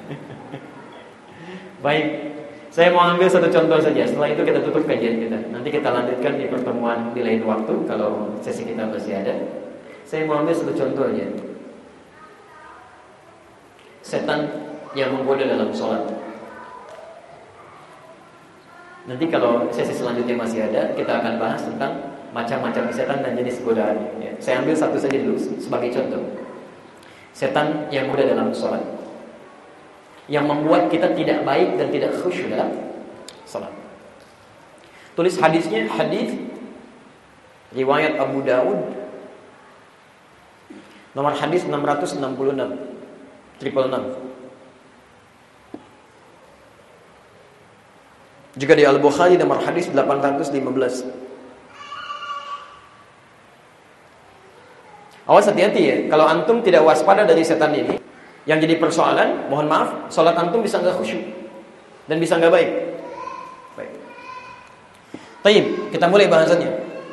Baik, saya mau ambil satu contoh saja. Setelah itu kita tutup kajian kita. Nanti kita lanjutkan di pertemuan di lain waktu kalau sesi kita masih ada. Saya mau ambil satu contoh aja. Setan yang menggoda dalam sholat. Nanti kalau sesi selanjutnya masih ada, kita akan bahas tentang macam-macam setan dan jenis godaan. Ya, saya ambil satu saja dulu sebagai contoh. Setan yang menggoda dalam sholat, yang membuat kita tidak baik dan tidak khusyuk dalam sholat. Tulis hadisnya, hadis riwayat Abu Daud nomor hadis enam ratus enam puluh enam triple enam. Juga di Al-Bukhari nomor hadis delapan ratus lima belas. Awas, hati-hati ya. Kalau antum tidak waspada dari setan ini, yang jadi persoalan, mohon maaf, sholat antum bisa nggak khusyuk dan bisa nggak baik. Baik. Taib, kita mulai bahasannya.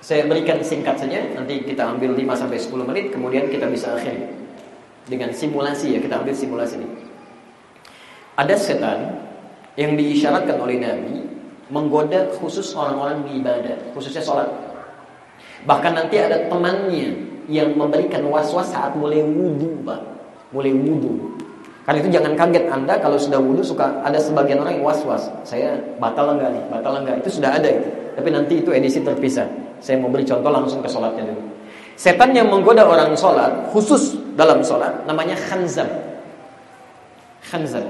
Saya berikan singkat saja, nanti kita ambil lima sampai sepuluh menit, kemudian kita bisa akhiri dengan simulasi ya, kita ambil simulasi ini. Ada setan yang diisyaratkan oleh Nabi menggoda khusus orang-orang di ibadah, khususnya sholat. Bahkan nanti ada temannya yang memberikan was-was saat mulai wudu, Pak. Mulai wudu. Karena itu jangan kaget Anda kalau sudah wudu suka ada sebagian orang yang was-was. Saya batal enggak nih? Batal enggak? Itu sudah ada itu. Tapi nanti itu edisi terpisah. Saya mau beri contoh langsung ke sholatnya dulu. Setan yang menggoda orang sholat, khusus dalam sholat, namanya khanzab. Khanzab.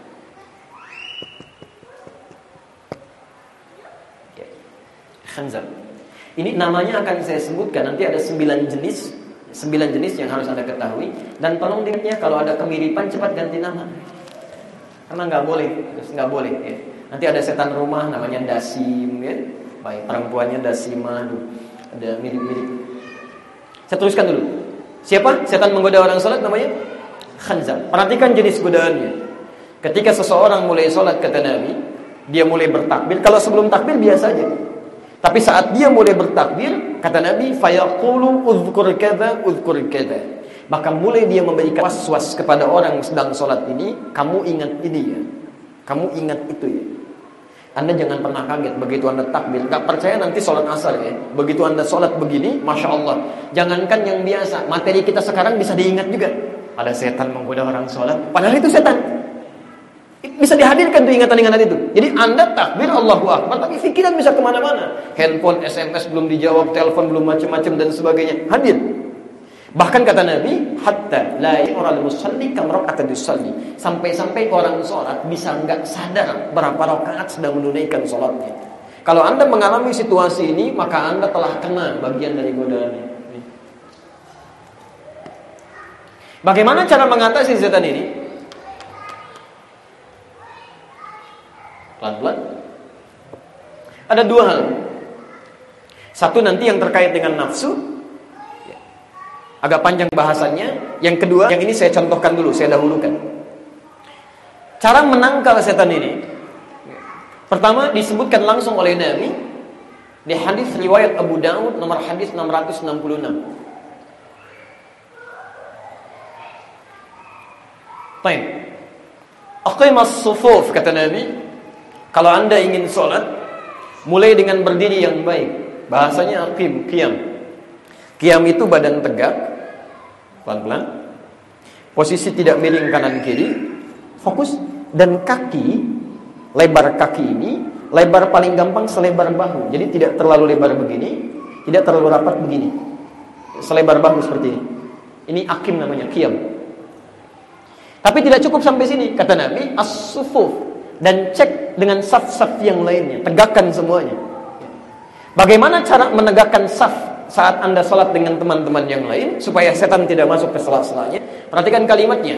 Khanzab. Ini namanya akan saya sebutkan. Nanti ada sembilan jenis, sembilan jenis yang harus Anda ketahui. Dan tolong diingatnya kalau ada kemiripan cepat ganti nama. Karena nggak boleh, nggak boleh. Ya. Nanti ada setan rumah namanya Dasim, ya. Baik, perempuannya Dasimah, ada mirip-mirip. Saya teruskan dulu. Siapa setan menggoda orang sholat? Namanya khanzab. Perhatikan jenis godaannya. Ketika seseorang mulai sholat, kata Nabi, dia mulai bertakbir. Kalau sebelum takbir biasa aja. Tapi saat dia mulai bertakbir, kata Nabi, fayaqulu uzkur kadza uzkur kadza. Maka mulai dia memberikan was-was kepada orang yang sedang sholat ini, kamu ingat ini ya. Kamu ingat itu ya. Anda jangan pernah kaget begitu Anda takbir. Gak percaya nanti sholat asar ya. Begitu Anda sholat begini, Masya Allah. Jangankan yang biasa, materi kita sekarang bisa diingat juga. Ada setan menggoda orang sholat, padahal itu setan. Bisa dihadirkan tuh ingatan-ingatan itu. Jadi Anda takbir Allahu Akbar, tapi pikiran bisa kemana-mana. Handphone, S M S belum dijawab, telepon belum macam-macam dan sebagainya. Hadir. Bahkan kata Nabi, hatta la yural musalli kam raqatan yusalli. Sampai-sampai orang sholat bisa enggak sadar berapa rakaat sedang menunaikan sholatnya. Kalau Anda mengalami situasi ini, maka Anda telah kena bagian dari godaan ini. Bagaimana cara mengatasi setan ini? Pelan-pelan. Ada dua hal. Satu nanti yang terkait dengan nafsu. Agak panjang bahasannya. Yang kedua, yang ini saya contohkan dulu, saya dahulukan. Cara menangkal setan ini, pertama disebutkan langsung oleh Nabi di hadis riwayat Abu Daud nomor hadis enam ratus enam puluh enam. Baik. Aqimas sufuf, kata Nabi, kalau Anda ingin sholat, mulai dengan berdiri yang baik. Bahasanya aqim, qiyam. Qiyam itu badan tegak, pelan-pelan, posisi tidak miring kanan kiri, fokus, dan kaki, lebar kaki ini, lebar paling gampang selebar bahu. Jadi tidak terlalu lebar begini, tidak terlalu rapat begini, selebar bahu seperti ini. Ini aqim namanya, qiyam. Tapi tidak cukup sampai sini, kata Nabi, as-sufuf, dan cek dengan saf-saf yang lainnya, tegakkan semuanya. Bagaimana cara menegakkan saf saat Anda sholat dengan teman-teman yang lain supaya setan tidak masuk ke sela-selanya? Perhatikan kalimatnya.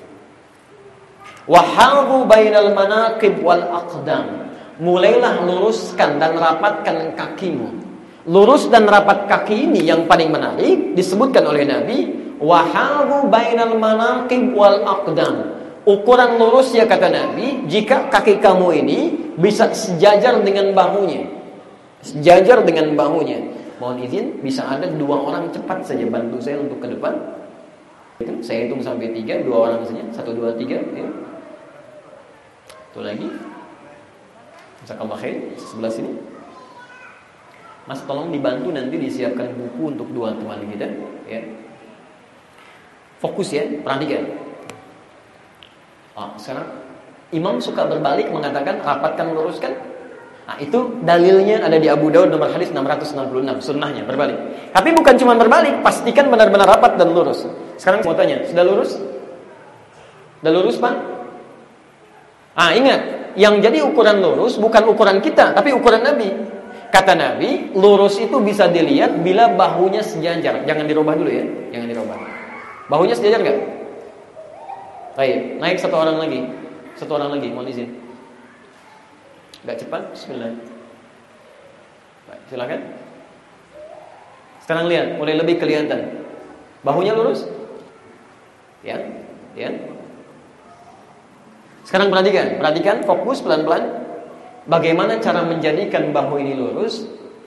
Wahadhu bainal manaqib wal aqdam. Mulailah luruskan dan rapatkan kakimu. Lurus dan rapat kaki ini yang paling menarik disebutkan oleh Nabi. Wahadhu bainal manaqib wal aqdam. Ukuran lurus ya kata Nabi, jika kaki kamu ini bisa sejajar dengan bahunya. Sejajar dengan bahunya. Mohon izin, bisa ada dua orang cepat saja bantu saya untuk ke depan. Saya hitung sampai tiga, dua orang saja. Satu, dua, tiga. Ya. Itu lagi. Jazakallah khair. Sebelah sini. Mas tolong dibantu nanti disiapkan buku untuk dua teman kita. Ya. Fokus ya, perhatikan. Oh, sekarang imam suka berbalik mengatakan rapatkan luruskan. Nah, itu dalilnya ada di Abu Daud nomor hadis enam ratus enam puluh enam, sunnahnya berbalik. Tapi bukan cuma berbalik, pastikan benar-benar rapat dan lurus. Sekarang mau tanya, sudah lurus? Sudah lurus, Pak? Ah, ingat, yang jadi ukuran lurus bukan ukuran kita, tapi ukuran Nabi. Kata Nabi, lurus itu bisa dilihat bila bahunya sejajar. Jangan dirubah dulu ya, jangan dirubah. Bahunya sejajar enggak? Baik, naik satu orang lagi. Satu orang lagi, mohon izin. Agak cepat, bismillah. Baik, silakan. Sekarang lihat, mulai lebih kelihatan. Bahunya lurus? Ya, ya. Sekarang perhatikan, perhatikan, fokus pelan-pelan. Bagaimana cara menjadikan bahu ini lurus?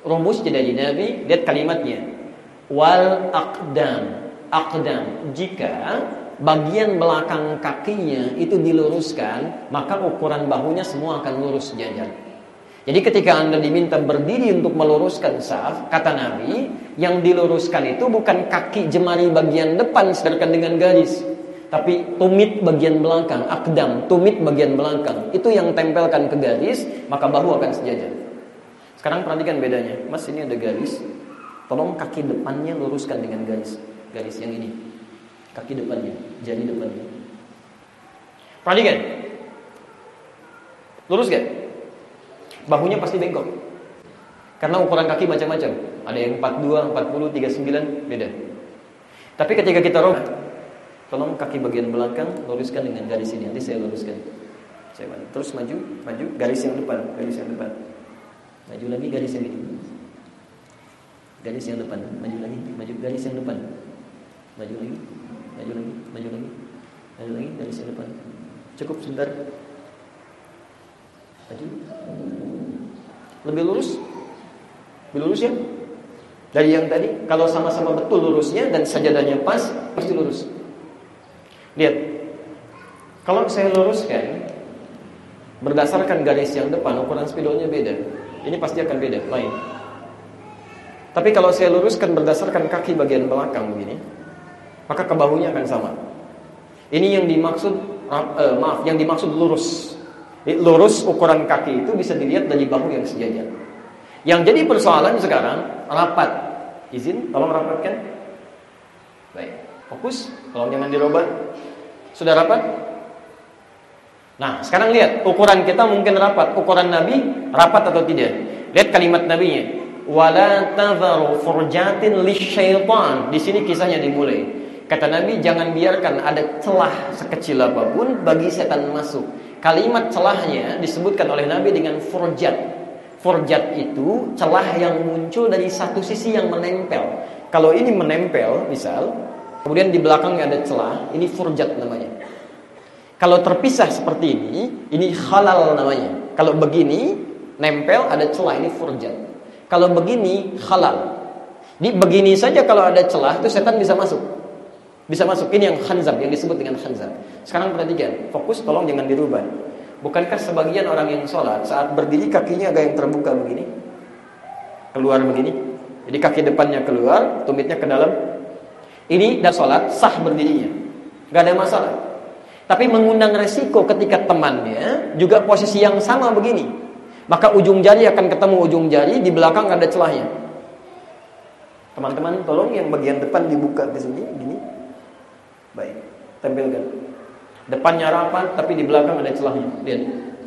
rumusnya dari Nabi, lihat kalimatnya. Wal aqdam. Aqdam, jika bagian belakang kakinya itu diluruskan, maka ukuran bahunya semua akan lurus sejajar. Jadi ketika Anda diminta berdiri untuk meluruskan saf, kata Nabi, yang diluruskan itu bukan kaki jemari bagian depan sedangkan dengan garis, tapi tumit bagian belakang, akdam, tumit bagian belakang. Itu yang tempelkan ke garis, maka bahu akan sejajar. Sekarang perhatikan bedanya. Mas, ini ada garis. Tolong kaki depannya luruskan dengan garis. Garis yang ini. Kaki depannya, jari depannya. Perhatikan. Lurus gak? Bahunya pasti bengkok. Karena ukuran kaki macam-macam. Ada yang empat puluh dua, empat puluh, tiga puluh sembilan, beda. Tapi ketika kita roh, tolong kaki bagian belakang luruskan dengan garis ini. Nanti saya luruskan. Saya bantu. Terus maju, maju, garis yang depan, garis yang depan. Maju lagi, garis yang ini. Garis yang depan, maju lagi, maju garis yang depan. Maju lagi, maju lagi, maju lagi. Maju lagi, garis yang depan. Cukup sebentar. Maju. Lebih lurus. Lebih lurus ya. Dari yang tadi, kalau sama-sama betul lurusnya dan sajadahnya pas, pasti lurus. Lihat. Kalau saya luruskan berdasarkan garis yang depan, ukuran spidolnya beda. Ini pasti akan beda, lain. Tapi kalau saya luruskan berdasarkan kaki bagian belakang begini, maka ke bahunya akan sama. Ini yang dimaksud uh, maaf, yang dimaksud lurus. Lurus ukuran kaki itu bisa dilihat dari bahu yang sejajar. Yang jadi persoalan sekarang rapat. Izin, tolong rapatkan. Baik, fokus, tolong jangan dirubah. Sudah rapat? Nah, sekarang lihat ukuran kita mungkin rapat, ukuran Nabi rapat atau tidak? Lihat kalimat Nabinya. Wala tadharu furjatin lisyaitan. Di sini kisahnya dimulai. Kata Nabi, jangan biarkan ada celah sekecil apapun bagi setan masuk. Kalimat celahnya disebutkan oleh Nabi dengan furjat. Furjat itu celah yang muncul dari satu sisi yang menempel. Kalau ini menempel, misal, kemudian di belakangnya ada celah, ini furjat namanya. Kalau terpisah seperti ini, ini halal namanya. Kalau begini, nempel ada celah, ini furjat. Kalau begini, halal. Di begini saja kalau ada celah, itu setan bisa masuk. Bisa masuk. Ini yang khanzab, yang disebut dengan khanzab. Sekarang perhatikan, fokus, tolong jangan dirubah. Bukankah sebagian orang yang sholat, saat berdiri kakinya agak yang terbuka begini? Keluar begini. Jadi kaki depannya keluar, tumitnya ke dalam. Ini dah sholat, sah berdirinya. Gak ada masalah. Tapi mengundang resiko ketika temannya juga posisi yang sama begini. Maka ujung jari akan ketemu ujung jari, di belakang ada celahnya. Teman-teman, tolong yang bagian depan dibuka ke sini, gini. Baik, tempelkan. Depannya rapat, tapi di belakang ada celahnya. Lihat.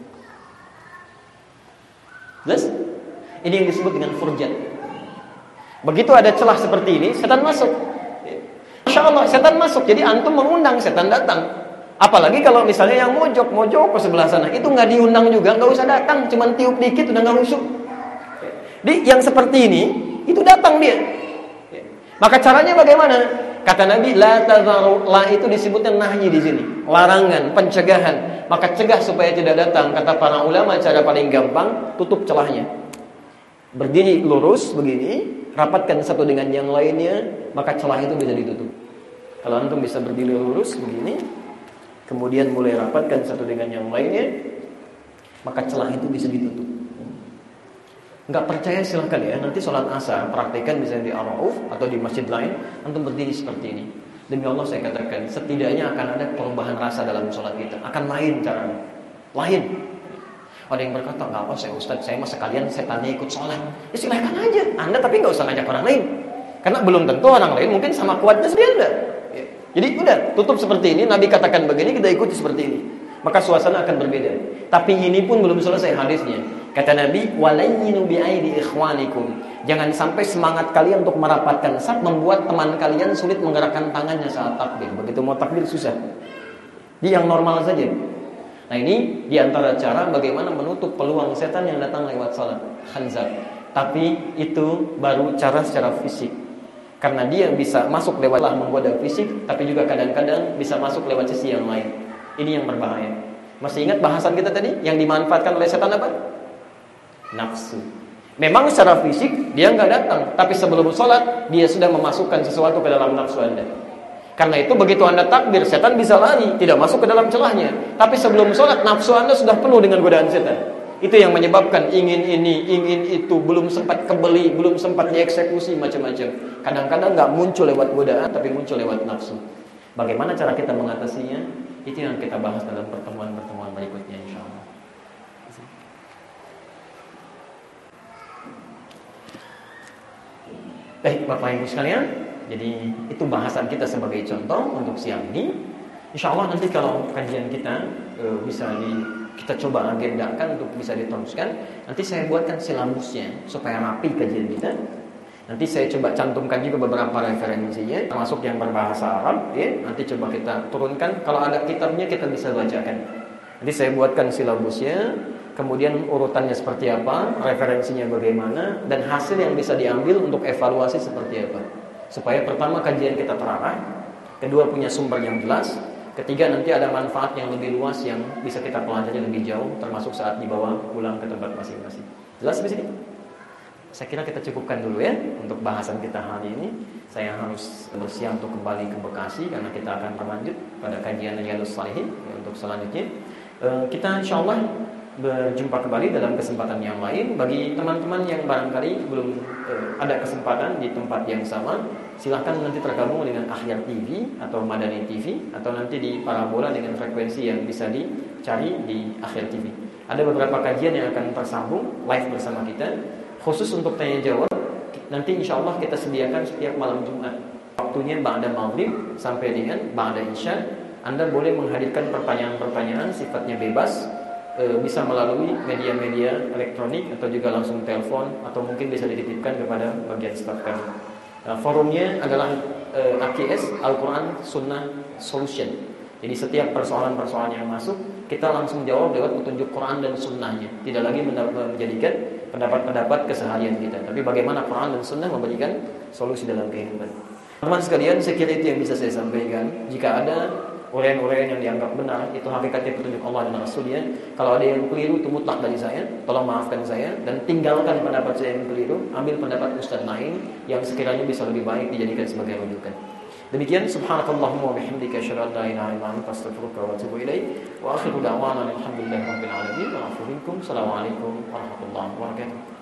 Jelas? Ini yang disebut dengan furjat. Begitu ada celah seperti ini, setan masuk. Masya Allah, setan masuk. Jadi antum mengundang, setan datang. Apalagi kalau misalnya yang mojok, mojok ke sebelah sana, itu nggak diundang juga, nggak usah datang, cuman tiup dikit udah nggak rusuk. Di yang seperti ini, itu datang dia. Maka caranya bagaimana? Kata Nabi, la tadharu, la itu disebutnya nahyi di sini, larangan, pencegahan. Maka cegah supaya tidak datang. Kata para ulama, cara paling gampang, tutup celahnya. Berdiri lurus begini, rapatkan satu dengan yang lainnya, maka celah itu bisa ditutup. Kalau antum bisa berdiri lurus begini, kemudian mulai rapatkan satu dengan yang lainnya, maka celah itu bisa ditutup. Enggak percaya silahkan ya, nanti sholat asar praktekkan misalnya di Ar-Rauf atau di masjid lain, antum berdiri seperti ini. Demi Allah saya katakan, setidaknya akan ada perubahan rasa dalam sholat kita. Akan lain caranya, lain. Ada yang berkata, nggak apa saya Ustaz, saya mah sekalian setannya ikut sholat. Ya silahkan aja, Anda tapi nggak usah ngajak orang lain, karena belum tentu orang lain mungkin sama kuatnya seperti Anda. Jadi udah tutup seperti ini. Nabi katakan begini, kita ikuti seperti ini, maka suasana akan berbeda. Tapi ini pun belum selesai hadisnya. Kata Nabi, walayyinu bi'aidi ikhwanikum. Jangan sampai semangat kalian untuk merapatkan saf membuat teman kalian sulit menggerakkan tangannya saat takbir. Begitu mau takbir susah. Dia yang normal saja. Nah ini diantara cara bagaimana menutup peluang setan yang datang lewat salat khanzab. Tapi itu baru cara secara fisik. Karena dia bisa masuk lewat menggoda fisik, tapi juga kadang-kadang bisa masuk lewat sisi yang lain. Ini yang berbahaya. Masih ingat bahasan kita tadi? Yang dimanfaatkan oleh setan apa? Nafsu. Memang secara fisik dia nggak datang, tapi sebelum sholat dia sudah memasukkan sesuatu ke dalam nafsu Anda. Karena itu begitu Anda takbir, setan bisa lari, tidak masuk ke dalam celahnya. Tapi sebelum sholat nafsu Anda sudah penuh dengan godaan setan. Itu yang menyebabkan ingin ini, ingin itu, belum sempat kebeli, belum sempat dieksekusi, macam-macam. Kadang-kadang nggak muncul lewat godaan, tapi muncul lewat nafsu. Bagaimana cara kita mengatasinya? Itu yang kita bahas dalam pertemuan-pertemuan berikutnya, insya Allah. Baik, Bapak Ibu sekalian, jadi itu bahasan kita sebagai contoh untuk siang ini. Insya Allah nanti kalau kajian kita e, bisa di kita coba agendakan untuk bisa diteruskan. Nanti saya buatkan silabusnya supaya rapi kajian kita. Nanti saya coba cantumkan juga beberapa referensinya, termasuk yang berbahasa Arab. Ya. Nanti coba kita turunkan. Kalau ada kitabnya kita bisa bacakan. Nanti saya buatkan silabusnya, kemudian urutannya seperti apa, referensinya bagaimana, dan hasil yang bisa diambil untuk evaluasi seperti apa. Supaya pertama kajian kita terarah, kedua punya sumber yang jelas, ketiga nanti ada manfaat yang lebih luas yang bisa kita pelajari lebih jauh, termasuk saat dibawa pulang ke tempat masing-masing. Jelas di sini? Saya kira kita cukupkan dulu ya untuk bahasan kita hari ini. Saya harus bersiap untuk kembali ke Bekasi karena kita akan berlanjut pada kajian Riyadhus Shalihin ya, untuk selanjutnya. E, kita insya Allah berjumpa kembali dalam kesempatan yang lain. Bagi teman-teman yang barangkali belum e, ada kesempatan di tempat yang sama, silahkan nanti tergabung dengan Akhyar T V atau Madani T V, atau nanti di parabola dengan frekuensi yang bisa dicari di Akhyar T V. Ada beberapa kajian yang akan tersambung live bersama kita. Khusus untuk tanya jawab, nanti insya Allah kita sediakan setiap malam Jumat. Waktunya ba'da maghrib sampai dengan ba'da isya. Anda boleh menghadirkan pertanyaan-pertanyaan sifatnya bebas, e, bisa melalui media-media elektronik atau juga langsung telepon, atau mungkin bisa dititipkan kepada bagian staf kami. Nah, forumnya adalah e, A K S Al-Quran Sunnah Solution. Jadi setiap persoalan-persoalan yang masuk, kita langsung jawab lewat petunjuk Quran dan Sunnahnya. Tidak lagi menjadikan pendapat-pendapat keseharian kita, tapi bagaimana Quran dan Sunnah memberikan solusi dalam kehidupan. Teman sekalian, saya kira itu yang bisa saya sampaikan. Jika ada uraian-uraian yang dianggap benar, itu hakikatnya petunjuk Allah dan Rasulnya. Kalau ada yang keliru, itu mutlak dari saya. Tolong maafkan saya dan tinggalkan pendapat saya yang keliru. Ambil pendapat ustaz lain yang sekiranya bisa lebih baik dijadikan sebagai rujukan. Demikian, subhanakallahumma wa bihamdika asyhadu an la ilaha illa anta astaghfiruka wa atubu ilaik. Wa akhiru da'wana alhamdulillahi rabbil alamin. Wa afu minkum. Assalamualaikum warahmatullahi wabarakatuh.